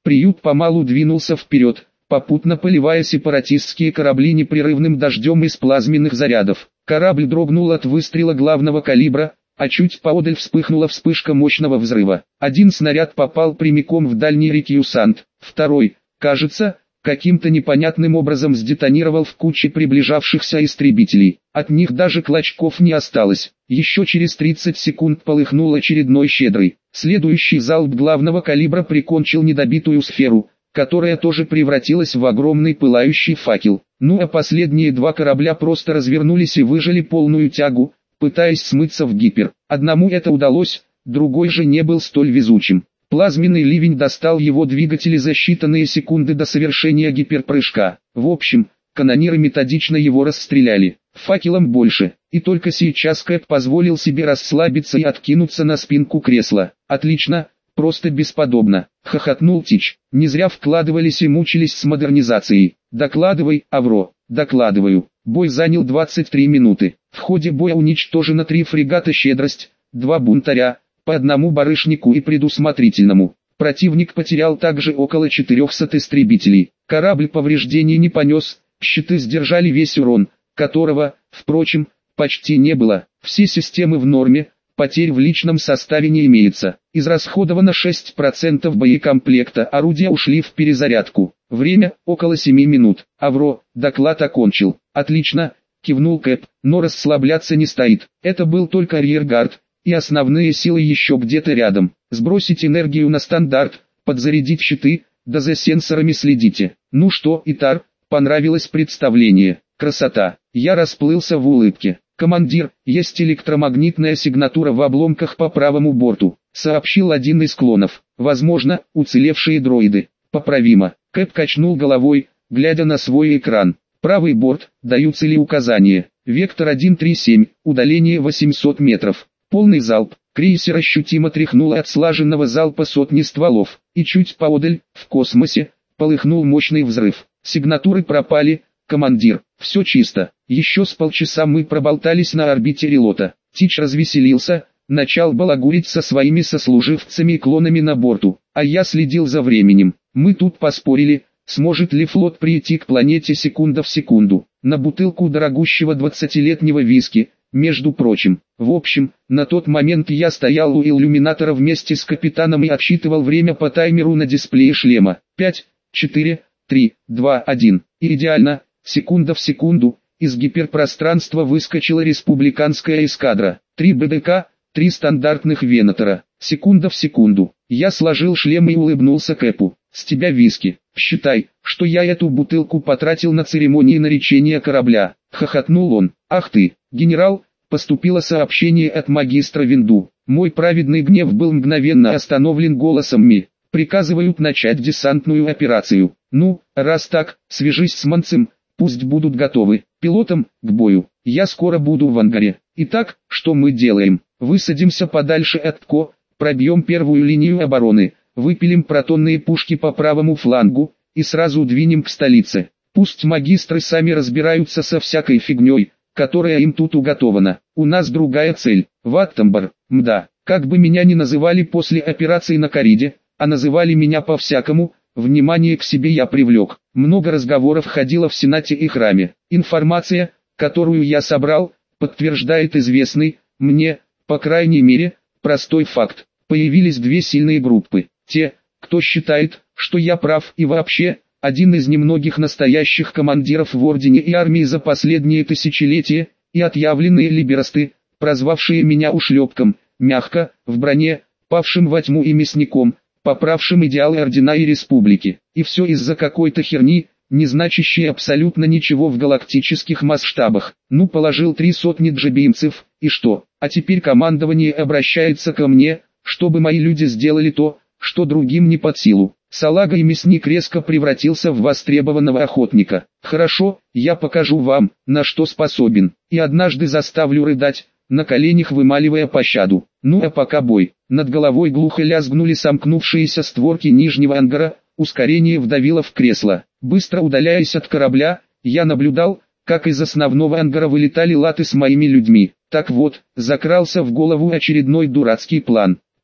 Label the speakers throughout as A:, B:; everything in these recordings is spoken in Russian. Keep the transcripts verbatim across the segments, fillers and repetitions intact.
A: приют помалу двинулся вперед, попутно поливая сепаратистские корабли непрерывным дождем из плазменных зарядов. Корабль дрогнул от выстрела главного калибра, а чуть поодаль вспыхнула вспышка мощного взрыва. Один снаряд попал прямиком в дальний рекьюсант, второй, кажется, каким-то непонятным образом сдетонировал в куче приближавшихся истребителей. От них даже клочков не осталось. Еще через тридцать секунд полыхнул очередной щедрый. Следующий залп главного калибра прикончил недобитую сферу, которая тоже превратилась в огромный пылающий факел. Ну а последние два корабля просто развернулись и выжали полную тягу, пытаясь смыться в гипер. Одному это удалось, другой же не был столь везучим. Плазменный ливень достал его двигатели за считанные секунды до совершения гиперпрыжка. В общем, канониры методично его расстреляли. Факелом больше. И только сейчас Кэп позволил себе расслабиться и откинуться на спинку кресла. Отлично, просто бесподобно, хохотнул Тич. Не зря вкладывались и мучились с модернизацией. Докладывай, Авро. Докладываю. Бой занял двадцать три минуты. В ходе боя уничтожено три фрегата «Щедрость», два бунтаря, по одному барышнику и предусмотрительному. Противник потерял также около четырехсот истребителей. Корабль повреждений не понес, щиты сдержали весь урон, которого, впрочем, почти не было. Все системы в норме, потерь в личном составе не имеется. Израсходовано шесть процентов боекомплекта, орудия ушли в перезарядку. Время около семи минут. Авро, доклад окончил. Отлично, кивнул Кэп, но расслабляться не стоит. Это был только арьергард, и основные силы еще где-то рядом. Сбросить энергию на стандарт, подзарядить щиты, да за сенсорами следите. Ну что, Итар, понравилось представление? Красота. Я расплылся в улыбке. Командир, есть электромагнитная сигнатура в обломках по правому борту, сообщил один из клонов. Возможно, уцелевшие дроиды. Поправимо. Кэп качнул головой, глядя на свой экран. Правый борт, даются ли указания. Вектор сто тридцать семь, удаление восемьсот метров. Полный залп. Крейсер ощутимо тряхнуло от слаженного залпа сотни стволов. И чуть поодаль, в космосе, полыхнул мощный взрыв. Сигнатуры пропали, командир. Все чисто. Еще с полчаса мы проболтались на орбите Релота. Тич развеселился, начал балагурить со своими сослуживцами и клонами на борту. А я следил за временем. Мы тут поспорили, сможет ли флот прийти к планете секунда в секунду. На бутылку дорогущего двадцатилетнего виски, между прочим. В общем, на тот момент я стоял у иллюминатора вместе с капитаном и отсчитывал время по таймеру на дисплее шлема. пять, четыре, три, два, один. И идеально, секунда в секунду, из гиперпространства выскочила республиканская эскадра. Три БДК, три стандартных Венатора. Секунда в секунду. Я сложил шлем и улыбнулся Кэпу. С тебя виски. Считай, что я эту бутылку потратил на церемонии наречения корабля. Хохотнул он. Ах ты, генерал, поступило сообщение от магистра Винду. Мой праведный гнев был мгновенно остановлен голосом Ми. Приказывают начать десантную операцию. Ну, раз так, свяжись с Манцем, пусть будут готовы. Пилотам, к бою. Я скоро буду в ангаре. Итак, что мы делаем? Высадимся подальше от ПКО, пробьем первую линию обороны, выпилим протонные пушки по правому флангу, и сразу двинем к столице. Пусть магистры сами разбираются со всякой фигней, которая им тут уготована. У нас другая цель. Ваттамбар, мда, как бы меня ни называли после операции на Кариде, а называли меня по-всякому, внимание к себе я привлек. Много разговоров ходило в Сенате и храме. Информация, которую я собрал, подтверждает известный, мне, по крайней мере, простой факт. Появились две сильные группы. Те, кто считает, что я прав и вообще, один из немногих настоящих командиров в Ордене и армии за последние тысячелетия, и отъявленные либерасты, прозвавшие меня ушлепком, мягко, в броне, павшим во тьму и мясником, поправшим идеалы Ордена и Республики. И все из-за какой-то херни, не значащей абсолютно ничего в галактических масштабах. Ну, положил три сотни джебимцев, и что? А теперь командование обращается ко мне, чтобы мои люди сделали то, что другим не под силу. Салага и мясник резко превратился в востребованного охотника. Хорошо, я покажу вам, на что способен, и однажды заставлю рыдать, на коленях вымаливая пощаду. Ну а пока бой. Над головой глухо лязгнули сомкнувшиеся створки нижнего ангара, ускорение вдавило в кресло. Быстро удаляясь от корабля, я наблюдал, как из основного ангара вылетали латы с моими людьми. Так вот, закрался в голову очередной дурацкий план.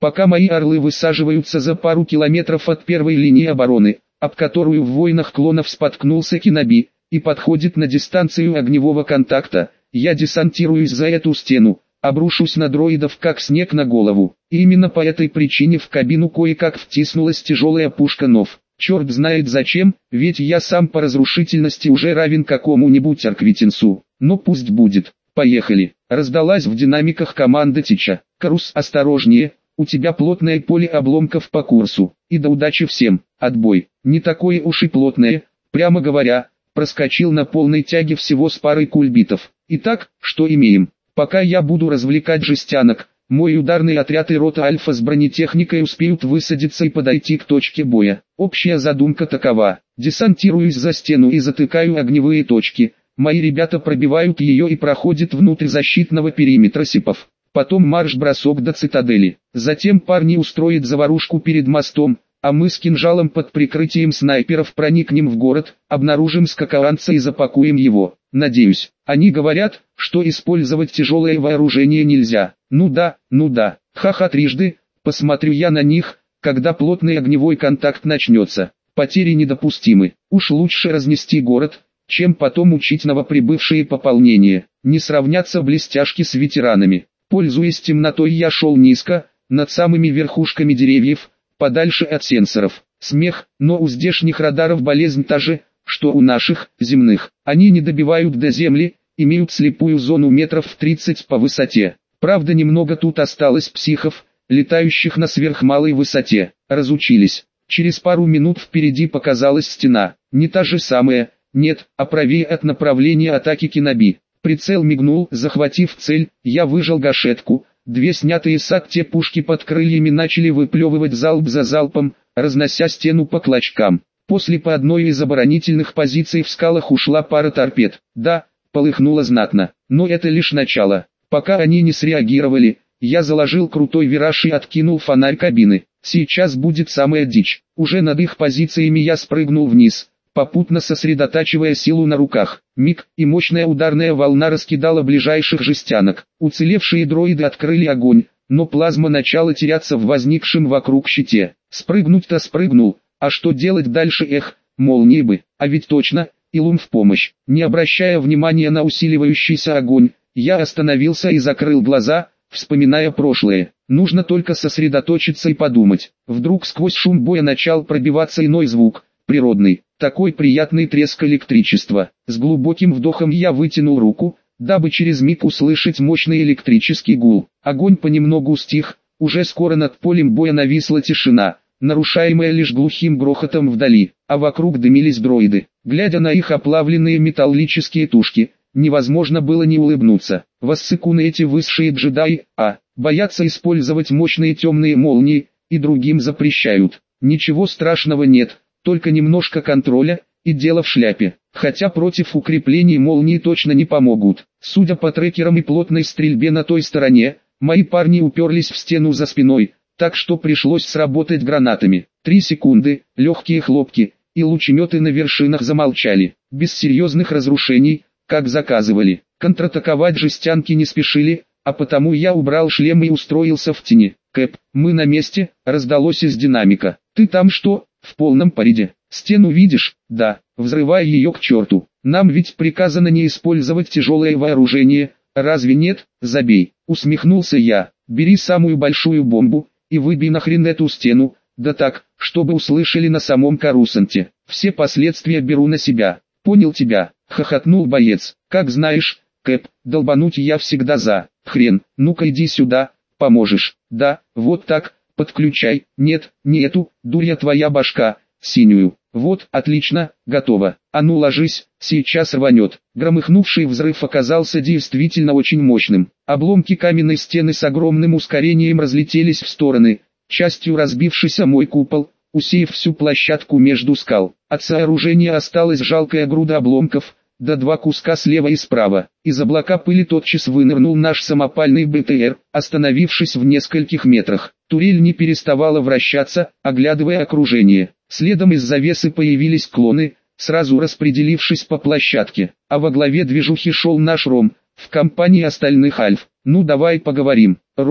A: Пока мои орлы высаживаются за пару километров от первой линии обороны, об которую в войнах клонов споткнулся Киноби, и подходит на дистанцию огневого контакта, я десантируюсь за эту стену, обрушусь на дроидов как снег на голову. И именно по этой причине в кабину кое-как втиснулась тяжелая пушка Нов. Черт знает зачем, ведь я сам по разрушительности уже равен какому-нибудь Арквитинсу. Но пусть будет. Поехали. Раздалась в динамиках команда Тича. Карус, осторожнее, у тебя плотное поле обломков по курсу. И до удачи всем. Отбой. Не такое уж и плотное, прямо говоря, проскочил на полной тяге всего с парой кульбитов. Итак, что имеем? Пока я буду развлекать жестянок, мой ударный отряд и рота Альфа с бронетехникой успеют высадиться и подойти к точке боя. Общая задумка такова. Десантируюсь за стену и затыкаю огневые точки. Мои ребята пробивают ее и проходят внутрь защитного периметра сипов. Потом марш-бросок до цитадели. Затем парни устроят заварушку перед мостом, а мы с кинжалом под прикрытием снайперов проникнем в город, обнаружим скакаланца и запакуем его. Надеюсь, они говорят, что использовать тяжелое вооружение нельзя. Ну да, ну да, ха-ха трижды, посмотрю я на них, когда плотный огневой контакт начнется. Потери недопустимы, уж лучше разнести город, чем потом учить новоприбывшие пополнения. Не сравнятся блестяшки с ветеранами. Пользуясь темнотой, я шел низко, над самыми верхушками деревьев, подальше от сенсоров. Смех, но у здешних радаров болезнь та же, что у наших, земных. Они не добивают до земли, имеют слепую зону метров в тридцать по высоте. Правда, немного тут осталось психов, летающих на сверхмалой высоте. Разучились. Через пару минут впереди показалась стена. Не та же самая, нет, а правее от направления атаки Киноби. Прицел мигнул, захватив цель, я выжал гашетку. Две снятые с акте пушки под крыльями начали выплевывать залп за залпом, разнося стену по клочкам. После по одной из оборонительных позиций в скалах ушла пара торпед. Да, полыхнуло знатно, но это лишь начало. Пока они не среагировали, я заложил крутой вираж и откинул фонарь кабины. Сейчас будет самая дичь. Уже над их позициями я спрыгнул вниз, попутно сосредотачивая силу на руках. Миг, и мощная ударная волна раскидала ближайших жестянок. Уцелевшие дроиды открыли огонь, но плазма начала теряться в возникшем вокруг щите. Спрыгнуть-то спрыгнул, а что делать дальше, эх, молнии бы, а ведь точно, Илум в помощь. Не обращая внимания на усиливающийся огонь, я остановился и закрыл глаза, вспоминая прошлое. Нужно только сосредоточиться и подумать. Вдруг сквозь шум боя начал пробиваться иной звук, природный, такой приятный треск электричества. С глубоким вдохом я вытянул руку, дабы через миг услышать мощный электрический гул. Огонь понемногу стих, уже скоро над полем боя нависла тишина, нарушаемая лишь глухим грохотом вдали, а вокруг дымились дроиды. Глядя на их оплавленные металлические тушки, невозможно было не улыбнуться. Воссыкуны эти высшие джедаи, а, боятся использовать мощные темные молнии, и другим запрещают. Ничего страшного нет, только немножко контроля, и дело в шляпе. Хотя против укреплений молнии точно не помогут. Судя по трекерам и плотной стрельбе на той стороне, мои парни уперлись в стену за спиной, так что пришлось сработать гранатами. Три секунды, легкие хлопки, и лучеметы на вершинах замолчали. Без серьезных разрушений, как заказывали. Контратаковать жестянки не спешили, а потому я убрал шлем и устроился в тени. «Кэп, мы на месте», — раздалось из динамика. «Ты там что, в полном параде? Стену видишь?» «Да, взрывай ее к черту. Нам ведь приказано не использовать тяжелое вооружение, разве нет?» «Забей», — усмехнулся я. «Бери самую большую бомбу, и выбей нахрен эту стену, да так, чтобы услышали на самом Корусанте. Все последствия беру на себя». «Понял тебя», — хохотнул боец. «Как знаешь, Кэп, долбануть я всегда за. Хрен, ну-ка иди сюда, поможешь». «Да, вот так, подключай». «Нет, не эту, дурья твоя башка, синюю». «Вот, отлично, готово. А ну ложись, сейчас рванет». Громыхнувший взрыв оказался действительно очень мощным. Обломки каменной стены с огромным ускорением разлетелись в стороны, частью разбившись о мой купол, усеяв всю площадку между скал. От сооружения осталась жалкая груда обломков, да два куска слева и справа. Из облака пыли тотчас вынырнул наш самопальный БТР, остановившись в нескольких метрах. Турель не переставала вращаться, оглядывая окружение. Следом из завесы появились клоны, сразу распределившись по площадке. А во главе движухи шел наш Ром, в компании остальных Альф. «Ну давай поговорим, Ром,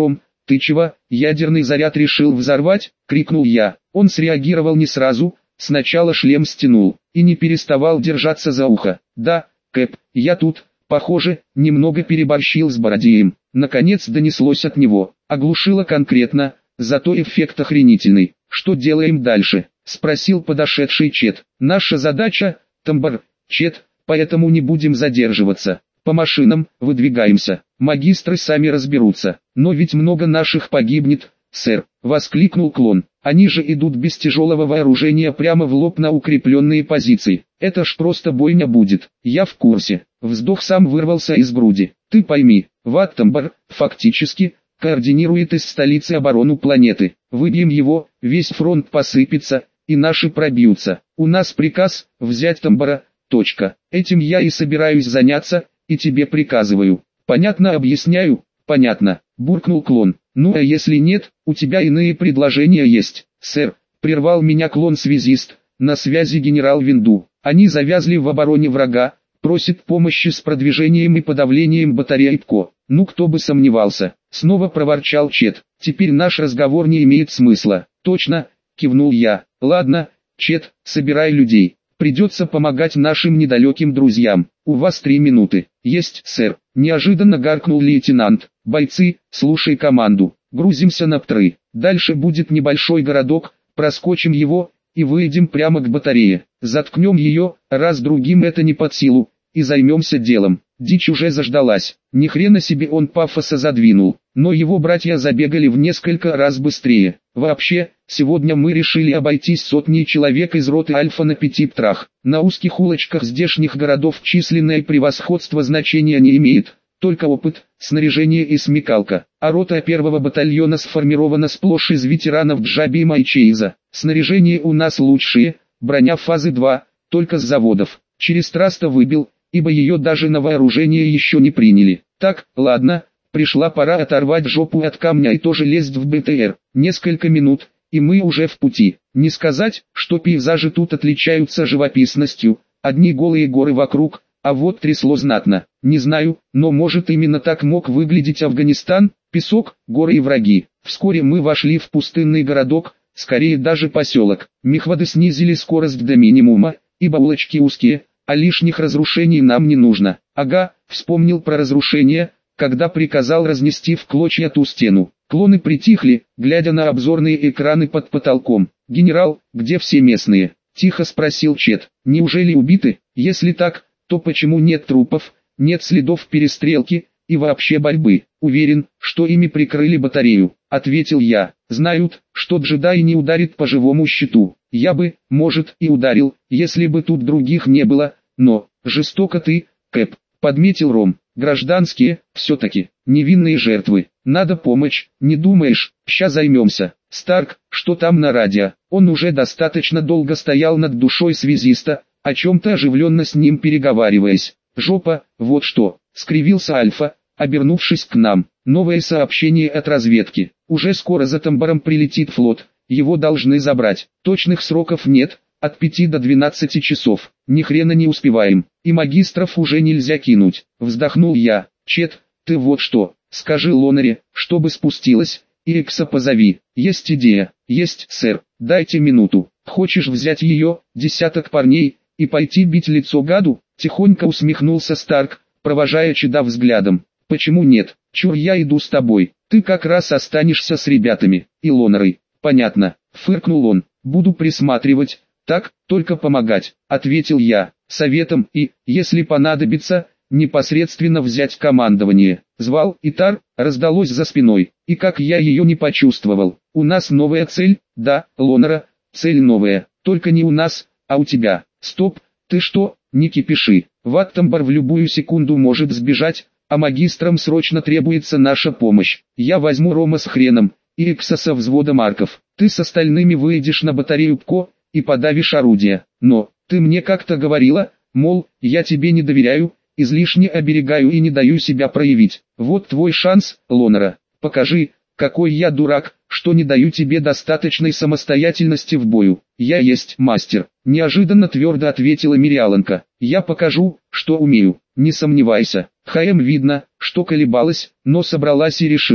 A: «Ты чего, ядерный заряд решил взорвать?» — крикнул я. Он среагировал не сразу, сначала шлем стянул, и не переставал держаться за ухо. «Да, Кэп, я тут, похоже, немного переборщил с Бородеем». Наконец донеслось от него. Оглушило конкретно, зато эффект охренительный. «Что делаем дальше?» — спросил подошедший Чет. «Наша задача, Тамбар, Чет, поэтому не будем задерживаться. По машинам, выдвигаемся. Магистры сами разберутся. Но ведь много наших погибнет, сэр», — воскликнул Клон. «Они же идут без тяжелого вооружения прямо в лоб на укрепленные позиции. Это ж просто бойня будет». «Я в курсе». Вздох сам вырвался из груди. «Ты пойми, Ваттамбар, фактически, координирует из столицы оборону планеты. Выбьем его, весь фронт посыпется, и наши пробьются. У нас приказ — взять Тамбара, точка. Этим я и собираюсь заняться, и тебе приказываю». «Понятно объясняю?» «Понятно», — буркнул Клон. «Ну а если нет, у тебя иные предложения есть?» «Сэр», — прервал меня Клон-связист, «на связи генерал Винду. Они завязли в обороне врага, просит помощи с продвижением и подавлением батареи ПКО». «Ну кто бы сомневался», — снова проворчал Чет. «Теперь наш разговор не имеет смысла». «Точно», — кивнул я. «Ладно, Чет, собирай людей. Придется помогать нашим недалеким друзьям. У вас три минуты». «Есть, сэр», — неожиданно гаркнул лейтенант. «Бойцы, слушай команду. Грузимся на Птры. Дальше будет небольшой городок, проскочим его, и выйдем прямо к батарее. Заткнем ее, раз другим это не под силу, и займемся делом». Дичь уже заждалась. Ни хрена себе он пафоса задвинул, но его братья забегали в несколько раз быстрее. Вообще, сегодня мы решили обойтись сотней человек из роты Альфа на пяти Птрах. На узких улочках здешних городов численное превосходство значения не имеет, только опыт, снаряжение и смекалка. А рота первого батальона сформирована сплошь из ветеранов Джабима и Чейза. Снаряжение у нас лучшее, броня фазы два, только с заводов. Через Траста выбил, ибо ее даже на вооружение еще не приняли. Так, ладно, пришла пора оторвать жопу от камня и тоже лезть в БТР. Несколько минут, и мы уже в пути. Не сказать, что пейзажи тут отличаются живописностью, одни голые горы вокруг, а вот трясло знатно. Не знаю, но может именно так мог выглядеть Афганистан, песок, горы и враги. Вскоре мы вошли в пустынный городок, скорее даже поселок. Мехводы снизили скорость до минимума, ибо улочки узкие, а лишних разрушений нам не нужно. Ага, вспомнил про разрушение, когда приказал разнести в клочья ту стену. Клоны притихли, глядя на обзорные экраны под потолком. «Генерал, где все местные?» — тихо спросил Чет. «Неужели убиты? Если так, то почему нет трупов, нет следов перестрелки и вообще борьбы?» «Уверен, что ими прикрыли батарею», — ответил я. «Знают, что джедай не ударит по живому щиту. Я бы, может, и ударил, если бы тут других не было, но, жестоко ты, Кэп», — подметил Ром. «Гражданские, все-таки, невинные жертвы. Надо помочь, не думаешь, ща займемся». «Старк, что там на радио?» Он уже достаточно долго стоял над душой связиста, о чем-то оживленно с ним переговариваясь. «Жопа, вот что», — скривился Альфа, обернувшись к нам. «Новое сообщение от разведки. Уже скоро за Тамбаром прилетит флот, его должны забрать. Точных сроков нет, от пяти до двенадцати часов. Ни хрена не успеваем, и магистров уже нельзя кинуть». Вздохнул я. «Чет, ты вот что, скажи Лонаре, чтобы спустилась, и Экса позови». «Есть идея». «Есть, сэр, дайте минуту. Хочешь взять ее, десяток парней, и пойти бить лицо гаду?» Тихонько усмехнулся Старк, провожая Чеда взглядом. «Почему нет? Чур, я иду с тобой. Ты как раз останешься с ребятами и Лонарой». «Понятно», — фыркнул он. «Буду присматривать, так, только помогать», — ответил я. «Советом и, если понадобится, непосредственно взять командование». Звал Итар, раздалось за спиной, и как я ее не почувствовал. «У нас новая цель?» «Да, Лонара, цель новая, только не у нас, а у тебя». «Стоп, ты что, не кипиши. Ваттамбар в любую секунду может сбежать, а магистрам срочно требуется наша помощь. Я возьму Рома с хреном, и Экса со взводом арков. Ты с остальными выйдешь на батарею ПКО, и подавишь орудие. Но, ты мне как-то говорила, мол, я тебе не доверяю, излишне оберегаю и не даю себя проявить. Вот твой шанс, Лонара. Покажи, какой я дурак, что не даю тебе достаточной самостоятельности в бою». «Я есть мастер», — неожиданно твердо ответила Мириаланка. «Я покажу, что умею, не сомневайся». ХМ видно, что колебалась, но собралась и решилась.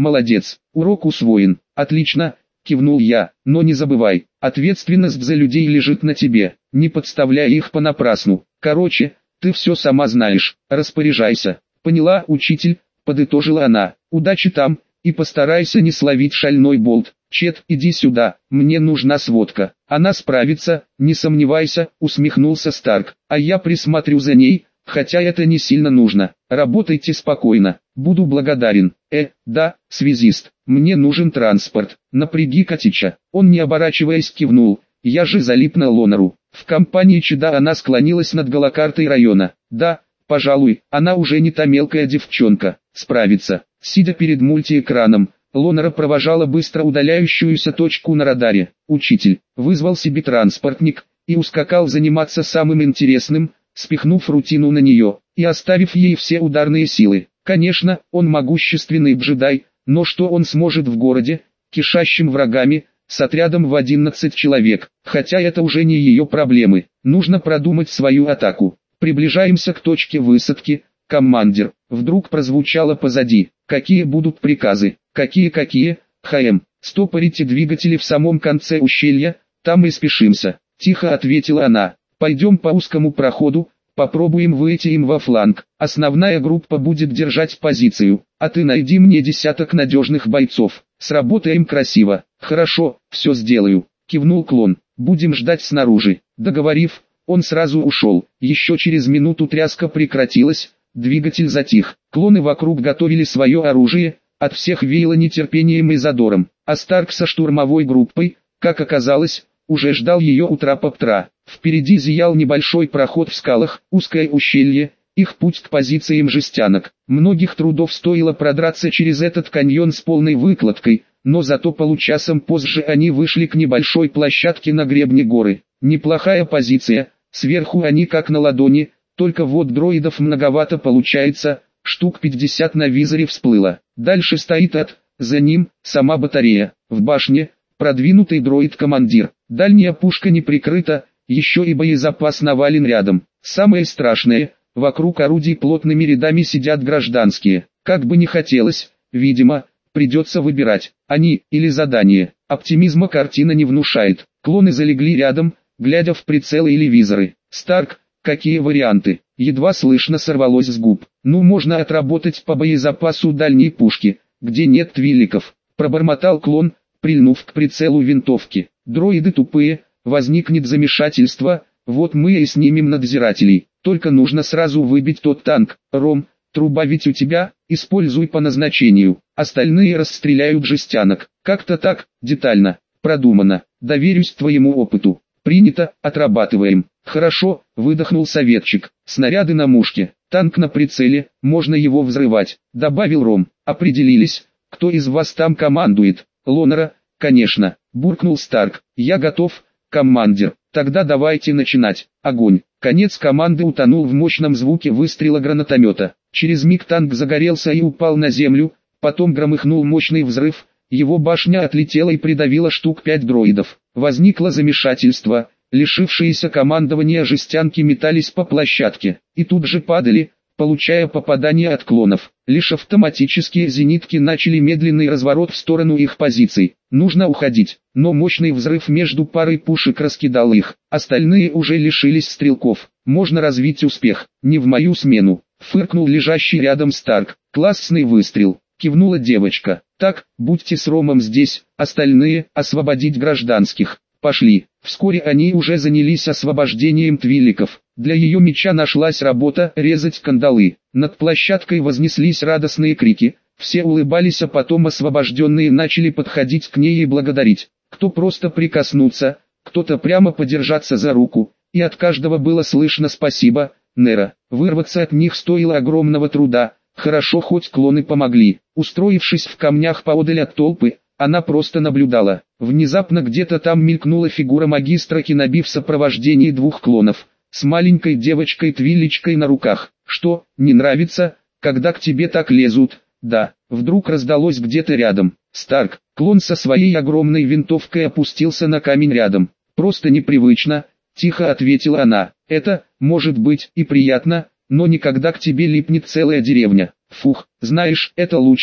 A: молодец, урок усвоен, отлично, кивнул я, но не забывай, ответственность за людей лежит на тебе, не подставляй их понапрасну, короче, ты все сама знаешь, распоряжайся. Поняла, учитель, подытожила она, удачи там, и постарайся не словить шальной болт. Чет, иди сюда, мне нужна сводка. Она справится, не сомневайся, усмехнулся Старк, а я присмотрю за ней, хотя это не сильно нужно. Работайте спокойно, буду благодарен. Э, да, связист, мне нужен транспорт, напряги Катича. Он не оборачиваясь кивнул, я же залип на Лонару. В компании Чеда она склонилась над голокартой района. Да, пожалуй, она уже не та мелкая девчонка, справится. Сидя перед мультиэкраном, Лонара провожала быстро удаляющуюся точку на радаре. Учитель вызвал себе транспортник и ускакал заниматься самым интересным, спихнув рутину на нее и оставив ей все ударные силы. Конечно, он могущественный джедай, но что он сможет в городе, кишащим врагами, с отрядом в одиннадцать человек, хотя это уже не ее проблемы. Нужно продумать свою атаку. Приближаемся к точке высадки, командир. Вдруг прозвучало позади. Какие будут приказы? Какие-какие? ХМ. Стопорите двигатели в самом конце ущелья, там и спешимся. Тихо ответила она. Пойдем по узкому проходу, попробуем выйти им во фланг. Основная группа будет держать позицию, а ты найди мне десяток надежных бойцов. Сработаем красиво. Хорошо, все сделаю. Кивнул клон. Будем ждать снаружи. Договорив, он сразу ушел. Еще через минуту тряска прекратилась, двигатель затих. Клоны вокруг готовили свое оружие, от всех веяло нетерпением и задором. А Старк со штурмовой группой, как оказалось, уже ждал ее у трапа Птра. Впереди зиял небольшой проход в скалах, узкое ущелье, их путь к позициям жестянок. Многих трудов стоило продраться через этот каньон с полной выкладкой, но зато получасом позже они вышли к небольшой площадке на гребне горы. Неплохая позиция, сверху они как на ладони, только вот дроидов многовато получается, штук пятьдесят на визоре всплыло. Дальше стоит ад, за ним сама батарея, в башне продвинутый дроид-командир. Дальняя пушка не прикрыта, еще и боезапас навален рядом. Самое страшное, вокруг орудий плотными рядами сидят гражданские. Как бы не хотелось, видимо, придется выбирать, они или задание. Оптимизма картина не внушает. Клоны залегли рядом, глядя в прицелы или визоры. Старк, какие варианты? Едва слышно сорвалось с губ. Ну, можно отработать по боезапасу дальней пушки, где нет твиликов. Пробормотал клон, прильнув к прицелу винтовки. Дроиды тупые, возникнет замешательство, вот мы и снимем надзирателей. Только нужно сразу выбить тот танк. Ром, труба ведь у тебя, используй по назначению. Остальные расстреляют жестянок. Как-то так, детально, продумано. Доверюсь твоему опыту. Принято, отрабатываем. Хорошо, выдохнул советчик. Снаряды на мушке, танк на прицеле, можно его взрывать, добавил Ром. Определились, кто из вас там командует? Лонара, конечно, буркнул Старк. Я готов, командир. Тогда давайте начинать. Огонь. Конец команды утонул в мощном звуке выстрела гранатомета. Через миг танк загорелся и упал на землю, потом громыхнул мощный взрыв, его башня отлетела и придавила штук пять дроидов. Возникло замешательство, лишившиеся командования жестянки метались по площадке, и тут же падали, получая попадания от клонов. Лишь автоматические зенитки начали медленный разворот в сторону их позиций. Нужно уходить, но мощный взрыв между парой пушек раскидал их. Остальные уже лишились стрелков. Можно развить успех. Не в мою смену. Фыркнул лежащий рядом Старк. Классный выстрел. Кивнула девочка. Так, будьте с Ромом здесь, остальные освободить гражданских. Пошли. Вскоре они уже занялись освобождением твиликов. Для ее меча нашлась работа резать кандалы. Над площадкой вознеслись радостные крики. Все улыбались, а потом освобожденные начали подходить к ней и благодарить. Кто просто прикоснуться, кто-то прямо подержаться за руку. И от каждого было слышно спасибо, Нера. Вырваться от них стоило огромного труда. Хорошо хоть клоны помогли. Устроившись в камнях поодаль от толпы, она просто наблюдала. Внезапно где-то там мелькнула фигура магистра Киноби в сопровождении двух клонов, с маленькой девочкой-твиличкой на руках. Что, не нравится, когда к тебе так лезут? Да, вдруг раздалось где-то рядом. Старк, клон со своей огромной винтовкой опустился на камень рядом. Просто непривычно, тихо ответила она. Это, может быть, и приятно, но никогда к тебе липнет целая деревня. Фух, знаешь, это лучше,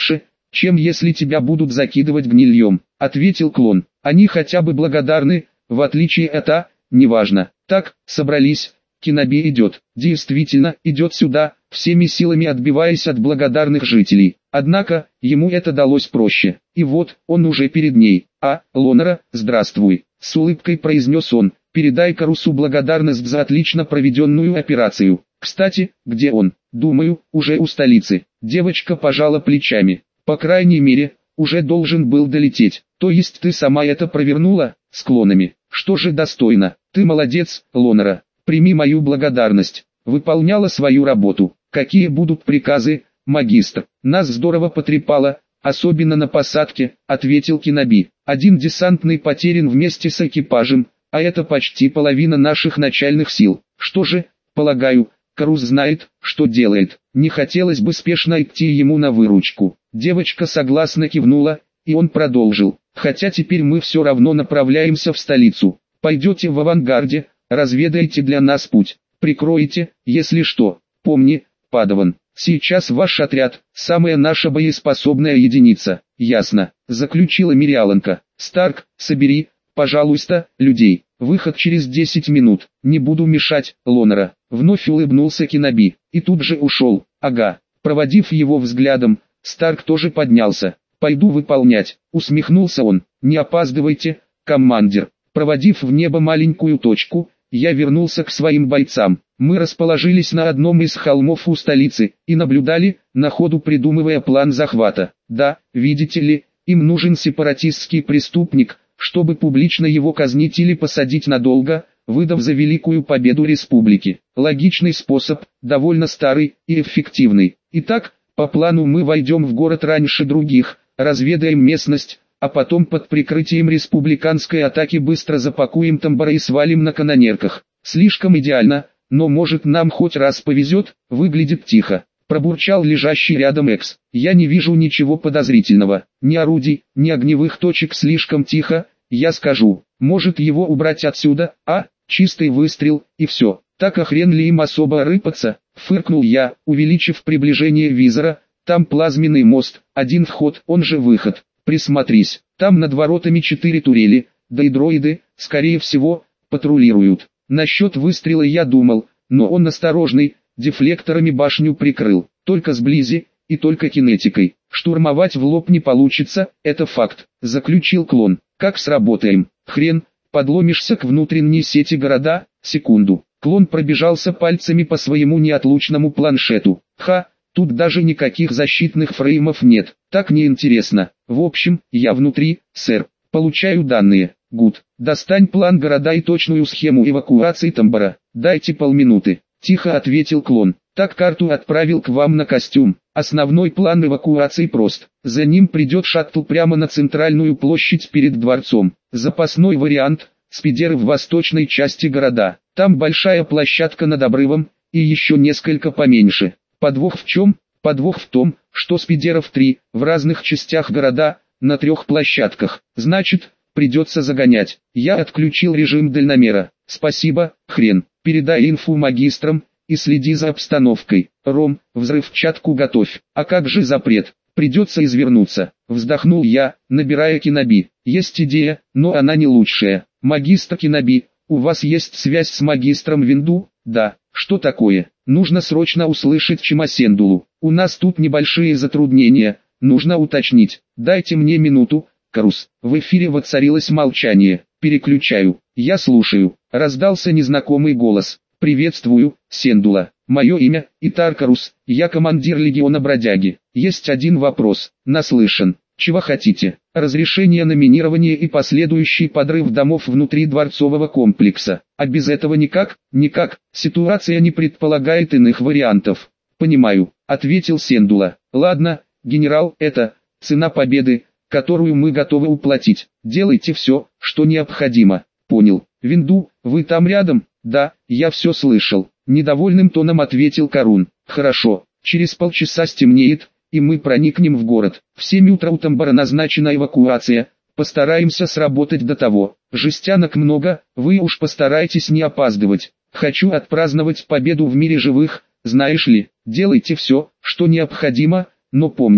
A: чем если тебя будут закидывать гнильем, ответил клон. Они хотя бы благодарны, в отличие от а, неважно. Так, собрались, Киноби идет, действительно, идет сюда, всеми силами отбиваясь от благодарных жителей. Однако, ему это далось проще, и вот, он уже перед ней. «А, Лонера, здравствуй», — с улыбкой произнес он, «передай Карусу благодарность за отлично проведенную операцию. Кстати, где он? Думаю, уже у столицы». Девочка пожала плечами. «По крайней мере, уже должен был долететь. То есть ты сама это провернула, с клонами? Что же достойно? Ты молодец, Лонера. Прими мою благодарность. Выполняла свою работу. Какие будут приказы, магистр?» «Нас здорово потрепало, особенно на посадке», — ответил Киноби. «Один десантный потерян вместе с экипажем, а это почти половина наших начальных сил. Что же, полагаю, Карус знает, что делает. Не хотелось бы спешно идти ему на выручку». Девочка согласно кивнула, и он продолжил. «Хотя теперь мы все равно направляемся в столицу. Пойдете в авангарде, разведаете для нас путь. Прикроете, если что. Помни, Падаван, сейчас ваш отряд – самая наша боеспособная единица». «Ясно», – заключила Мириаланка. «Старк, собери, пожалуйста, людей. Выход через десять минут. Не буду мешать, Лонера». Вновь улыбнулся Киноби, и тут же ушел. «Ага». Проводив его взглядом, Старк тоже поднялся. «Пойду выполнять», — усмехнулся он. «Не опаздывайте, командир». Проводив в небо маленькую точку, я вернулся к своим бойцам. Мы расположились на одном из холмов у столицы и наблюдали, на ходу придумывая план захвата. Да, видите ли, им нужен сепаратистский преступник, чтобы публично его казнить или посадить надолго, выдав за великую победу республики. Логичный способ, довольно старый и эффективный. Итак, по плану мы войдем в город раньше других, разведаем местность, а потом под прикрытием республиканской атаки быстро запакуем тамбара и свалим на канонерках. Слишком идеально, но может нам хоть раз повезет, выглядит тихо. Пробурчал лежащий рядом Экс. Я не вижу ничего подозрительного, ни орудий, ни огневых точек, слишком тихо, я скажу. Может его убрать отсюда, а, чистый выстрел, и все. Так а хрен ли им особо рыпаться, фыркнул я, увеличив приближение визора. Там плазменный мост, один вход, он же выход. Присмотрись, там над воротами четыре турели, да и дроиды, скорее всего, патрулируют. Насчет выстрела я думал, но он осторожный, дефлекторами башню прикрыл, только сблизи, и только кинетикой. Штурмовать в лоб не получится, это факт, заключил клон. Как сработаем? Хрен, подломишься к внутренней сети города, секунду. Клон пробежался пальцами по своему неотлучному планшету. Ха, тут даже никаких защитных фреймов нет, так неинтересно. В общем, я внутри, сэр, получаю данные. Гуд, достань план города и точную схему эвакуации тамбара. Дайте полминуты. Тихо ответил клон. Так карту отправил к вам на костюм. Основной план эвакуации прост. За ним придет шаттл прямо на центральную площадь перед дворцом. Запасной вариант – спидеры в восточной части города. Там большая площадка над обрывом, и еще несколько поменьше. Подвох в чем? Подвох в том, что спидеров три, в разных частях города, на трех площадках. Значит, придется загонять. Я отключил режим дальномера. Спасибо, хрен. Передай инфу магистрам и следи за обстановкой. Ром, взрывчатку готовь. А как же запрет? Придется извернуться. Вздохнул я, набирая Киноби. Есть идея, но она не лучшая. Магистр Киноби, у вас есть связь с магистром Винду? Да. Что такое? Нужно срочно услышать Чимасендулу. У нас тут небольшие затруднения. Нужно уточнить. Дайте мне минуту. Карус. В эфире воцарилось молчание. Переключаю. Я слушаю. Раздался незнакомый голос. «Приветствую, Сендула. Мое имя – Итар Карус, я командир легиона бродяги. Есть один вопрос. Наслышан. Чего хотите? Разрешение на минирование и последующий подрыв домов внутри дворцового комплекса. А без этого никак? Никак. Ситуация не предполагает иных вариантов». «Понимаю», – ответил Сендула. «Ладно, генерал, это цена победы, которую мы готовы уплатить. Делайте все, что необходимо». «Понял. Винду, вы там рядом?» «Да, я все слышал», — недовольным тоном ответил Карун. «Хорошо, через полчаса стемнеет, и мы проникнем в город. В семь утра у тамбара назначена эвакуация, постараемся сработать до того. Жестянок много, вы уж постарайтесь не опаздывать. Хочу отпраздновать победу в мире живых, знаешь ли. Делайте все, что необходимо, но помните,